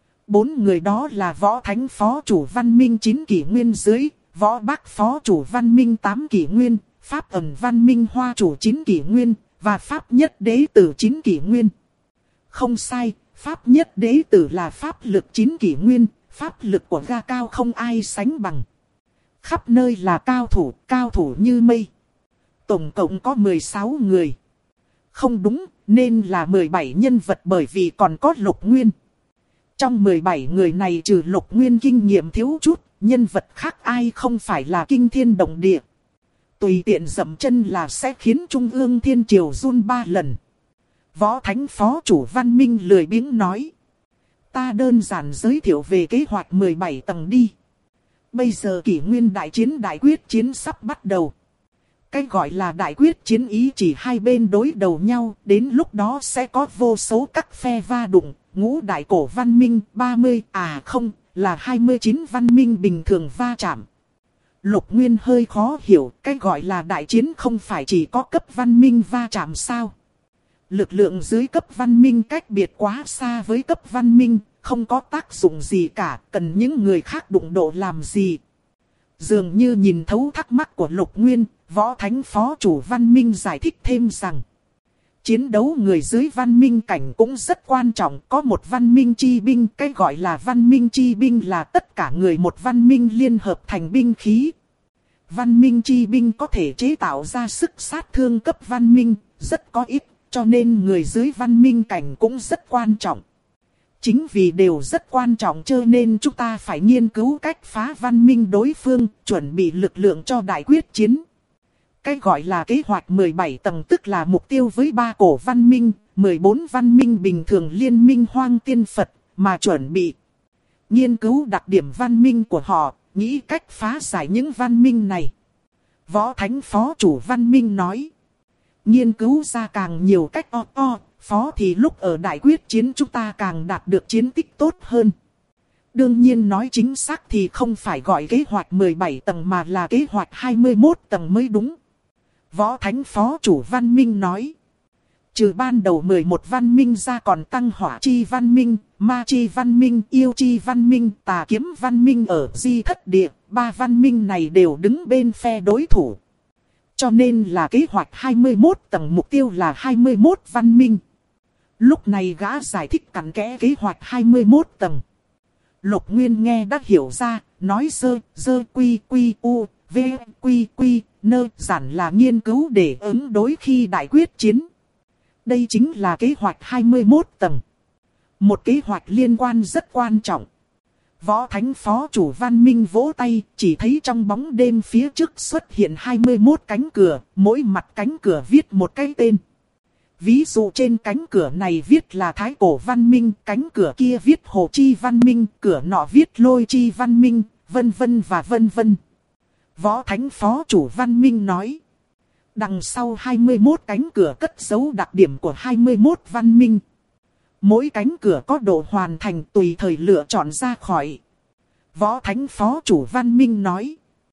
4 người đó là Võ Thánh Phó Chủ Văn Minh 9 kỷ nguyên dưới, Võ Bắc Phó Chủ Văn Minh 8 kỷ nguyên, Pháp Ẩn Văn Minh Hoa Chủ 9 kỷ nguyên, và Pháp Nhất Đế Tử 9 kỷ nguyên. Không sai, Pháp Nhất Đế Tử là pháp lực 9 kỷ nguyên, pháp lực của gã cao không ai sánh bằng. Khắp nơi là cao thủ như mây. Tổng cộng có 16 người. Không đúng, nên là 17 nhân vật bởi vì còn có Lục Nguyên. Trong 17 người này trừ Lục Nguyên kinh nghiệm thiếu chút, nhân vật khác ai không phải là kinh thiên động địa. Tùy tiện dậm chân là sẽ khiến Trung ương Thiên Triều run 3 lần. Võ Thánh Phó Chủ Văn Minh lười biếng nói. Ta đơn giản giới thiệu về kế hoạch 17 tầng đi. Bây giờ kỷ nguyên đại quyết chiến sắp bắt đầu. Cái gọi là đại quyết chiến ý chỉ hai bên đối đầu nhau, đến lúc đó sẽ có vô số các phe va đụng, ngũ đại cổ văn minh 30, là 29 văn minh bình thường va chạm. Lục Nguyên hơi khó hiểu, cái gọi là đại chiến không phải chỉ có cấp văn minh va chạm sao? Lực lượng dưới cấp văn minh cách biệt quá xa với cấp văn minh, không có tác dụng gì cả, cần những người khác đụng độ làm gì? Dường như nhìn thấu thắc mắc của Lục Nguyên, Võ Thánh Phó Chủ Văn Minh giải thích thêm rằng chiến đấu người dưới văn minh cảnh cũng rất quan trọng, có một văn minh chi binh, cái gọi là văn minh chi binh là tất cả người một văn minh liên hợp thành binh khí. Văn minh chi binh có thể chế tạo ra sức sát thương cấp văn minh, rất có ít, cho nên người dưới văn minh cảnh cũng rất quan trọng. Chính vì đều rất quan trọng cho nên chúng ta phải nghiên cứu cách phá văn minh đối phương, chuẩn bị lực lượng cho đại quyết chiến. Cái gọi là kế hoạch 17 tầng tức là mục tiêu với 3 cổ văn minh, 14 văn minh bình thường liên minh Hoang Tiên Phật, mà chuẩn bị nghiên cứu đặc điểm văn minh của họ, nghĩ cách phá giải những văn minh này. Võ Thánh Phó Chủ Văn Minh nói. Nghiên cứu ra càng nhiều cách phó thì lúc ở đại quyết chiến chúng ta càng đạt được chiến tích tốt hơn. Đương nhiên nói chính xác thì không phải gọi kế hoạch 17 tầng mà là kế hoạch 21 tầng mới đúng. Võ Thánh Phó Chủ Văn Minh nói. Trừ ban đầu 11 văn minh ra còn tăng Hỏa Chi Văn Minh, Ma Chi Văn Minh, Yêu Chi Văn Minh, Tà Kiếm Văn Minh ở Di Thất Địa. 3 văn minh này đều đứng bên phe đối thủ. Cho nên là kế hoạch 21 tầng mục tiêu là 21 văn minh. Lúc này gã giải thích cặn kẽ kế hoạch 21 tầng. Lục Nguyên nghe đã hiểu ra, nói dơ quy u, v quy nơ giản là nghiên cứu để ứng đối khi đại quyết chiến. Đây chính là kế hoạch 21 tầng. Một kế hoạch liên quan rất quan trọng. Võ Thánh Phó Chủ Văn Minh vỗ tay, chỉ thấy trong bóng đêm phía trước xuất hiện 21 cánh cửa, mỗi mặt cánh cửa viết một cái tên. Ví dụ trên cánh cửa này viết là Thái Cổ Văn Minh, cánh cửa kia viết Hồ Chi Văn Minh, cửa nọ viết Lôi Chi Văn Minh, vân vân và vân vân. Võ Thánh Phó Chủ Văn Minh nói. Đằng sau 21 cánh cửa cất giấu đặc điểm của 21 văn minh. Mỗi cánh cửa có độ hoàn thành tùy thời lựa chọn ra khỏi. Võ Thánh Phó Chủ Văn Minh nói.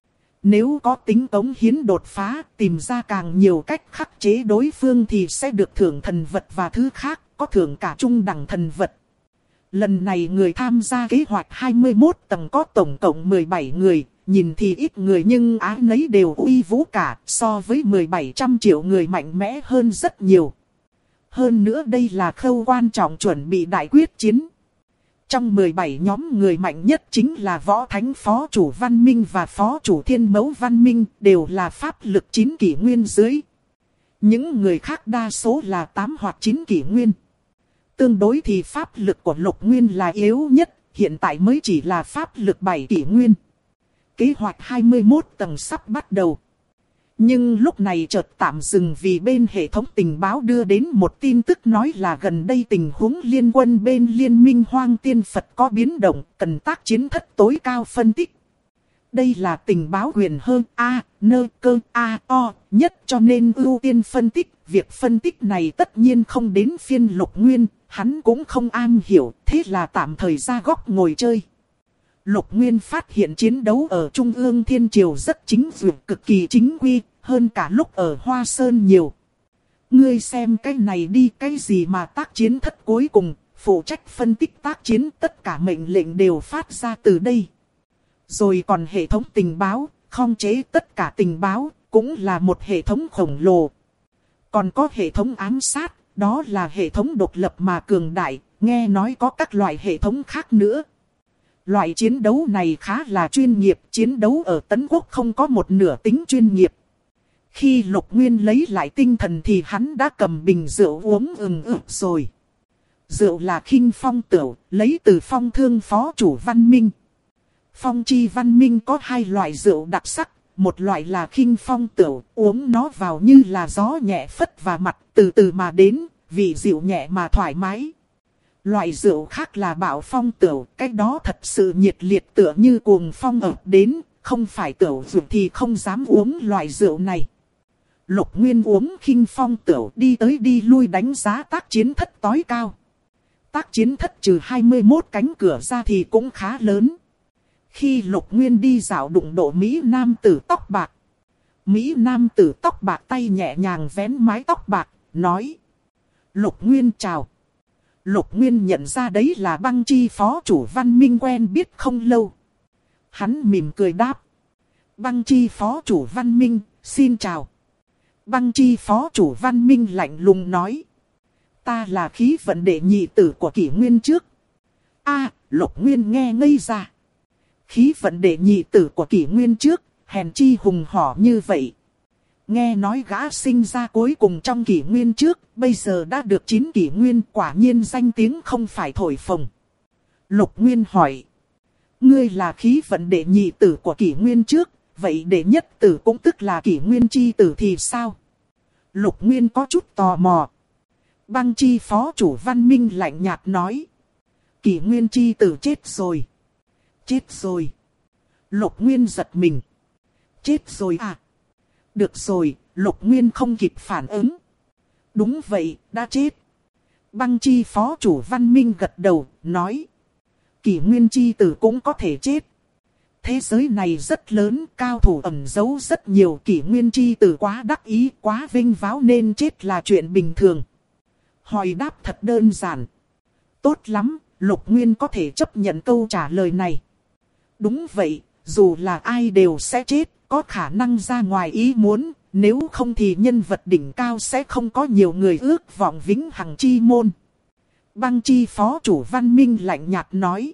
Nếu có tính cống hiến đột phá, tìm ra càng nhiều cách khắc chế đối phương thì sẽ được thưởng thần vật và thứ khác, có thưởng cả trung đẳng thần vật. Lần này người tham gia kế hoạch 21 tầng có tổng cộng 17 người, nhìn thì ít người nhưng ái nấy đều uy vũ cả, so với 1700 triệu người mạnh mẽ hơn rất nhiều. Hơn nữa đây là khâu quan trọng chuẩn bị đại quyết chiến. Trong 17 nhóm người mạnh nhất chính là Võ Thánh Phó Chủ Văn Minh và Phó Chủ Thiên Mẫu Văn Minh, đều là pháp lực 9 kỷ nguyên dưới. Những người khác đa số là 8 hoặc 9 kỷ nguyên. Tương đối thì pháp lực của Lục Nguyên là yếu nhất, hiện tại mới chỉ là pháp lực 7 kỷ nguyên. Kế hoạch 21 tầng sắp bắt đầu. Nhưng lúc này chợt tạm dừng vì bên hệ thống tình báo đưa đến một tin tức nói là gần đây tình huống liên quân bên Liên minh Hoang Tiên Phật có biến động, cần tác chiến thất tối cao phân tích. Đây là tình báo quyền hơn O nhất cho nên ưu tiên phân tích. Việc phân tích này tất nhiên không đến phiên Lục Nguyên, hắn cũng không am hiểu, thế là tạm thời ra góc ngồi chơi. Lục Nguyên phát hiện chiến đấu ở Trung ương Thiên Triều rất chính duyệt, cực kỳ chính quy, hơn cả lúc ở Hoa Sơn nhiều. Ngươi xem cái này đi, cái gì mà tác chiến thất cuối cùng, phụ trách phân tích tác chiến, tất cả mệnh lệnh đều phát ra từ đây. Rồi còn hệ thống tình báo, khống chế tất cả tình báo, cũng là một hệ thống khổng lồ. Còn có hệ thống ám sát, đó là hệ thống độc lập mà cường đại, nghe nói có các loại hệ thống khác nữa. Loại chiến đấu này khá là chuyên nghiệp, chiến đấu ở Tấn Quốc không có một nửa tính chuyên nghiệp. Khi Lục Nguyên lấy lại tinh thần thì hắn đã cầm bình rượu uống rồi. Rượu là Khinh Phong Tửu, lấy từ Phong Thương Phó Chủ Văn Minh. Phong Chi Văn Minh có hai loại rượu đặc sắc, một loại là Khinh Phong Tửu, uống nó vào như là gió nhẹ phất vào mặt, từ từ mà đến, vị dịu nhẹ mà thoải mái. Loại rượu khác là Bạo Phong Tửu, cái đó thật sự nhiệt liệt tựa như cuồng phong ập đến, không phải tửu rượu thì không dám uống loại rượu này. Lục Nguyên uống Khinh Phong Tửu đi tới đi lui đánh giá tác chiến thất tối cao. Tác chiến thất trừ 21 cánh cửa ra thì cũng khá lớn. Khi Lục Nguyên đi dạo đụng độ Mỹ Nam tử tóc bạc. Mỹ Nam tử tóc bạc tay nhẹ nhàng vén mái tóc bạc, nói: Lục Nguyên chào. Lục Nguyên nhận ra đấy là Băng Chi Phó Chủ Văn Minh quen biết không lâu. Hắn mỉm cười đáp: Băng Chi Phó Chủ Văn Minh, xin chào. Băng Chi Phó Chủ Văn Minh lạnh lùng nói: Ta là khí vận đệ nhị tử của kỷ nguyên trước. Lục Nguyên nghe ngây ra. Khí vận đệ nhị tử của kỷ nguyên trước, hèn chi hùng hỏ như vậy. Nghe nói gã sinh ra cuối cùng trong kỷ nguyên trước, bây giờ đã được 9 kỷ nguyên, quả nhiên danh tiếng không phải thổi phồng. Lục Nguyên hỏi: Ngươi là khí vận đệ nhị tử của kỷ nguyên trước, vậy đệ nhất tử cũng tức là kỷ nguyên chi tử thì sao? Lục Nguyên có chút tò mò. Băng Chi Phó Chủ Văn Minh lạnh nhạt nói: Kỷ nguyên chi tử chết rồi. Chết rồi. Lục Nguyên giật mình. Chết rồi à? Được rồi, Lục Nguyên không kịp phản ứng. Đúng vậy, đã chết. Băng Chi Phó Chủ Văn Minh gật đầu, nói: Kỷ nguyên chi tử cũng có thể chết. Thế giới này rất lớn, cao thủ ẩn giấu rất nhiều, kỷ nguyên chi tử quá đắc ý, quá vinh váo nên chết là chuyện bình thường. Hỏi đáp thật đơn giản. Tốt lắm, Lục Nguyên có thể chấp nhận câu trả lời này. Đúng vậy, dù là ai đều sẽ chết, có khả năng ra ngoài ý muốn, nếu không thì nhân vật đỉnh cao sẽ không có nhiều người ước vọng vĩnh hằng chi môn. Băng Chi Phó Chủ Văn Minh lạnh nhạt nói: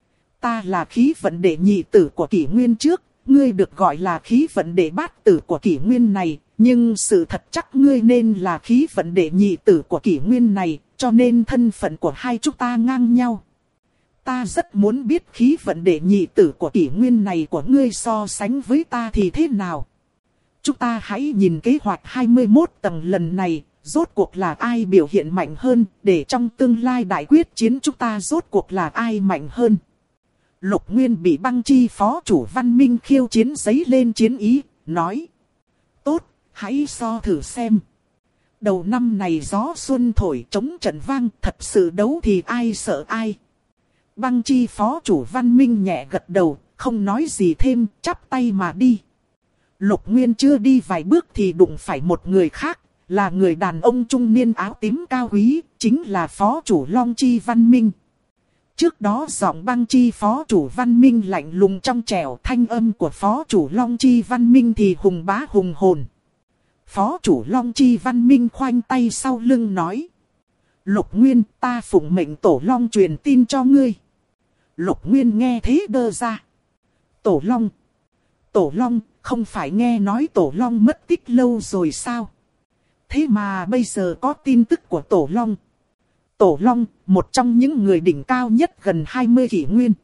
Ta là khí vận đệ nhị tử của kỷ nguyên trước, ngươi được gọi là khí vận đệ bát tử của kỷ nguyên này, nhưng sự thật chắc ngươi nên là khí vận đệ nhị tử của kỷ nguyên này, cho nên thân phận của hai chúng ta ngang nhau. Ta rất muốn biết khí vận đệ nhị tử của kỷ nguyên này của ngươi so sánh với ta thì thế nào. Chúng ta hãy nhìn kế hoạch 21 tầng lần này, rốt cuộc là ai biểu hiện mạnh hơn, để trong tương lai đại quyết chiến chúng ta rốt cuộc là ai mạnh hơn. Lục Nguyên bị Băng Chi Phó Chủ Văn Minh khiêu chiến giấy lên chiến ý, nói: Tốt, hãy so thử xem. Đầu năm này gió xuân thổi trống trận vang, thật sự đấu thì ai sợ ai. Băng Chi Phó Chủ Văn Minh nhẹ gật đầu, không nói gì thêm, chắp tay mà đi. Lục Nguyên chưa đi vài bước thì đụng phải một người khác, là người đàn ông trung niên áo tím cao quý, chính là Phó Chủ Long Chi Văn Minh. Trước đó giọng Băng Chi phó chủ Văn Minh lạnh lùng trong trẻo, thanh âm của phó chủ Long Chi Văn Minh thì hùng bá hùng hồn. Phó chủ Long Chi Văn Minh khoanh tay sau lưng nói. Lục Nguyên, ta phụng mệnh Tổ Long truyền tin cho ngươi. Lục Nguyên nghe thế đơ ra. Tổ Long, không phải nghe nói Tổ Long mất tích lâu rồi sao? Thế mà bây giờ có tin tức của Tổ Long. Tổ Long, một trong những người đỉnh cao nhất gần 20 kỷ nguyên.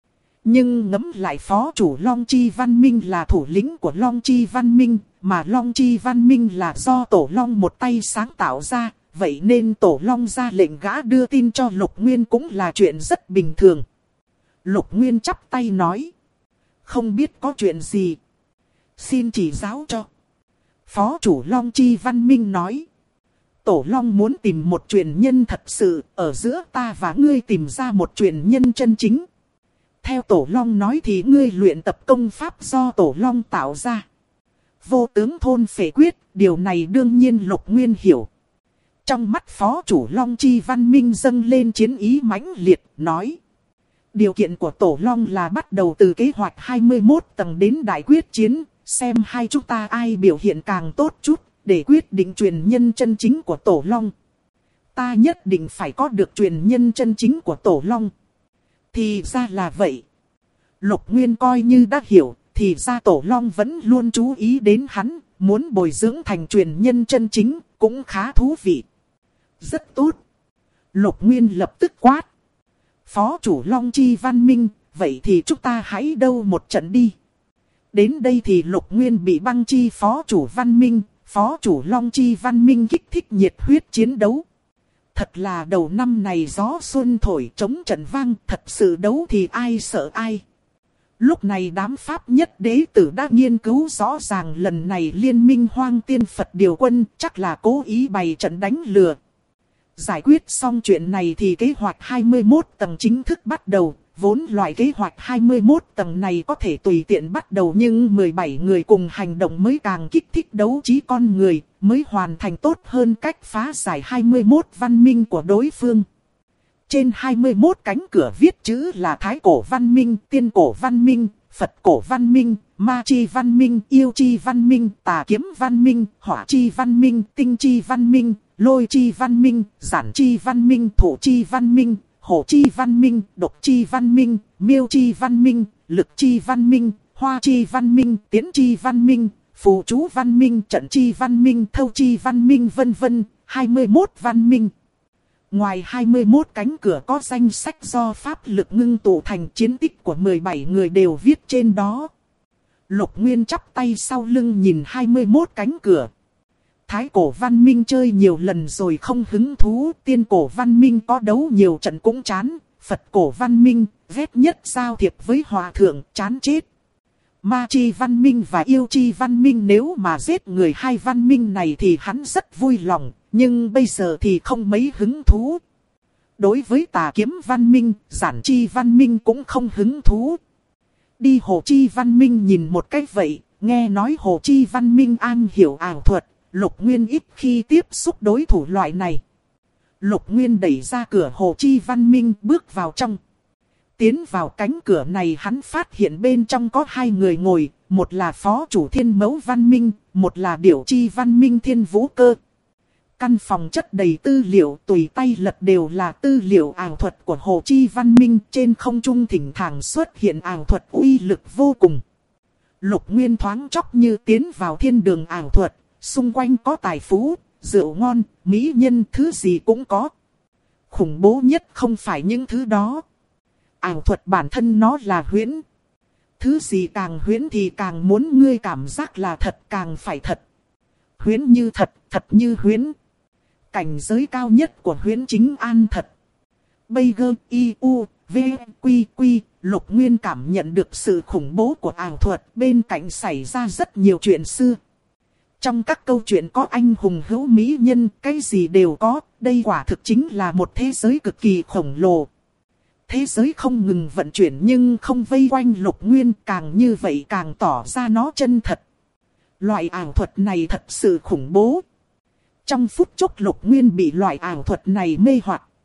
Nhưng ngẫm lại phó chủ Long Chi Văn Minh là thủ lĩnh của Long Chi Văn Minh, mà Long Chi Văn Minh là do Tổ Long một tay sáng tạo ra, vậy nên Tổ Long ra lệnh gã đưa tin cho Lục Nguyên cũng là chuyện rất bình thường. Lục Nguyên chắp tay nói. Không biết có chuyện gì. Xin chỉ giáo cho. Phó chủ Long Chi Văn Minh nói. Tổ Long muốn tìm một truyền nhân thật sự, ở giữa ta và ngươi tìm ra một truyền nhân chân chính. Theo Tổ Long nói thì ngươi luyện tập công pháp do Tổ Long tạo ra. Vô tướng thôn phệ quyết, điều này đương nhiên Lục Nguyên hiểu. Trong mắt phó chủ Long Chi Văn Minh dâng lên chiến ý mãnh liệt, nói. Điều kiện của Tổ Long là bắt đầu từ kế hoạch 21 tầng đến đại quyết chiến, xem hai chúng ta ai biểu hiện càng tốt chút, để quyết định truyền nhân chân chính của Tổ Long. Ta nhất định phải có được truyền nhân chân chính của Tổ Long. Thì ra là vậy. Lục Nguyên coi như đã hiểu, thì ra Tổ Long vẫn luôn chú ý đến hắn, muốn bồi dưỡng thành truyền nhân chân chính, cũng khá thú vị. Rất tốt. Lục Nguyên lập tức quát. Phó chủ Long Chi Văn Minh, vậy thì chúng ta hãy đấu một trận đi. Đến đây thì Lục Nguyên bị Băng Chi phó chủ Văn Minh, phó chủ Long Chi Văn Minh kích thích nhiệt huyết chiến đấu. Thật là đầu năm này gió xuân thổi trống trận vang, thật sự đấu thì ai sợ ai. Lúc này đám Pháp nhất đế tử đã nghiên cứu rõ ràng lần này liên minh Hoang Tiên Phật điều quân chắc là cố ý bày trận đánh lừa. Giải quyết xong chuyện này thì kế hoạch 21 tầng chính thức bắt đầu. Vốn loại kế hoạch 21 tầng này có thể tùy tiện bắt đầu nhưng 17 người cùng hành động mới càng kích thích đấu trí con người, mới hoàn thành tốt hơn cách phá giải 21 văn minh của đối phương. Trên 21 cánh cửa viết chữ là Thái cổ văn minh, Tiên cổ văn minh, Phật cổ văn minh, Ma chi văn minh, Yêu chi văn minh, Tà kiếm văn minh, Hỏa chi văn minh, Tinh chi văn minh, Lôi chi văn minh, Giản chi văn minh, Thổ chi văn minh, Hổ chi văn minh, Độc chi văn minh, Miêu chi văn minh, Lực chi văn minh, Hoa chi văn minh, Tiến chi văn minh, Phù chú văn minh, Trận chi văn minh, Thâu chi văn minh vân vân, 21 văn minh. Ngoài 21 cánh cửa có danh sách do pháp lực ngưng tụ thành chiến tích của 17 người đều viết trên đó. Lục Nguyên chắp tay sau lưng nhìn 21 cánh cửa. Thái cổ văn minh chơi nhiều lần rồi không hứng thú, tiên cổ văn minh có đấu nhiều trận cũng chán, Phật cổ văn minh, ghét nhất giao thiệp với hòa thượng, chán chết. Ma chi văn minh và yêu chi văn minh nếu mà giết người hai văn minh này thì hắn rất vui lòng, nhưng bây giờ thì không mấy hứng thú. Đối với tà kiếm văn minh, giản chi văn minh cũng không hứng thú. Đi hồ chi văn minh nhìn một cách vậy, nghe nói hồ chi văn minh am hiểu ảo thuật. Lục Nguyên ít khi tiếp xúc đối thủ loại này. Lục Nguyên đẩy ra cửa Hồ Chi Văn Minh bước vào trong. Tiến vào cánh cửa này hắn phát hiện bên trong có hai người ngồi. Một là phó chủ Thiên Mẫu Văn Minh, một là Điểu Chi Văn Minh Thiên Vũ Cơ. Căn phòng chất đầy tư liệu, tùy tay lật đều là tư liệu ảo thuật của Hồ Chi Văn Minh. Trên không trung thỉnh thoảng xuất hiện ảo thuật uy lực vô cùng. Lục Nguyên thoáng chốc như tiến vào thiên đường ảo thuật. Xung quanh có tài phú, rượu ngon, mỹ nhân, thứ gì cũng có. Khủng bố nhất không phải những thứ đó. Ảo thuật bản thân nó là huyễn. Thứ gì càng huyễn thì càng muốn ngươi cảm giác là thật, càng phải thật. Huyễn như thật, thật như huyễn. Cảnh giới cao nhất của huyễn chính an thật. Bây giờ I.U. V. Quy Quy, Lục Nguyên cảm nhận được sự khủng bố của ảo thuật. Bên cạnh xảy ra rất nhiều chuyện xưa. Trong các câu chuyện có anh hùng hữu mỹ nhân, cái gì đều có, đây quả thực chính là một thế giới cực kỳ khổng lồ. Thế giới không ngừng vận chuyển nhưng không vây quanh Lục Nguyên, càng như vậy càng tỏ ra nó chân thật. Loại ảo thuật này thật sự khủng bố. Trong phút chốc Lục Nguyên bị loại ảo thuật này mê hoặc.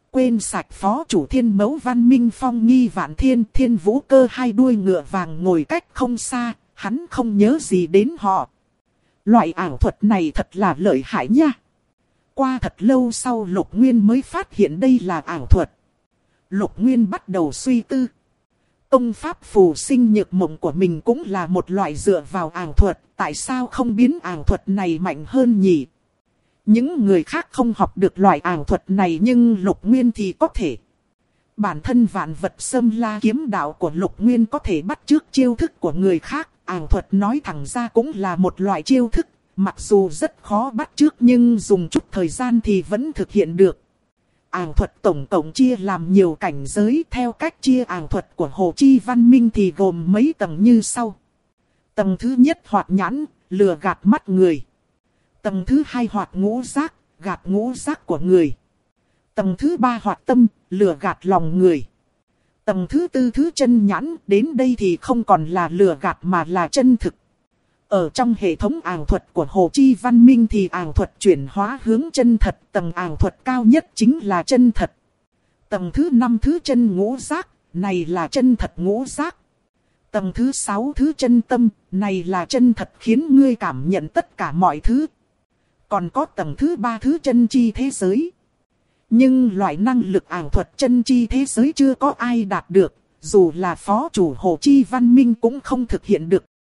Quên sạch phó chủ Thiên Mẫu Văn Minh phong nghi vạn thiên, Thiên Vũ Cơ hai đuôi ngựa vàng ngồi cách không xa, hắn không nhớ gì đến họ. Loại ảo thuật này thật là lợi hại nha. Qua thật lâu sau Lục Nguyên mới phát hiện đây là ảo thuật. Lục Nguyên bắt đầu suy tư. Công pháp phù sinh nhược mộng của mình cũng là một loại dựa vào ảo thuật. Tại sao không biến ảo thuật này mạnh hơn nhỉ? Những người khác không học được loại ảo thuật này nhưng Lục Nguyên thì có thể. Bản thân vạn vật xâm la kiếm đạo của Lục Nguyên có thể bắt chước chiêu thức của người khác. Ảo thuật nói thẳng ra cũng là một loại chiêu thức. Mặc dù rất khó bắt chước nhưng dùng chút thời gian thì vẫn thực hiện được. Ảo thuật tổng cộng chia làm nhiều cảnh giới. Theo cách chia ảo thuật của Hồ Chi Văn Minh thì gồm mấy tầng như sau. Tầng thứ nhất hoạt nhãn, lừa gạt mắt người. Tầng thứ hai hoạt ngũ giác, gạt ngũ giác của người. Tầng thứ ba hoạt tâm, lừa gạt lòng người. Tầng thứ tư thứ chân nhãn, đến đây thì không còn là lừa gạt mà là chân thực. Ở trong hệ thống ảo thuật của Hồ Chi Văn Minh thì ảo thuật chuyển hóa hướng chân thật. Tầng ảo thuật cao nhất chính là chân thật. Tầng thứ năm thứ chân ngũ giác, này là chân thật ngũ giác. Tầng thứ sáu thứ chân tâm, này là chân thật khiến ngươi cảm nhận tất cả mọi thứ. Còn có tầng thứ ba thứ chân chi thế giới. Nhưng loại năng lực ảo thuật chân chi thế giới chưa có ai đạt được. Dù là phó chủ Hồ Chi Văn Minh cũng không thực hiện được.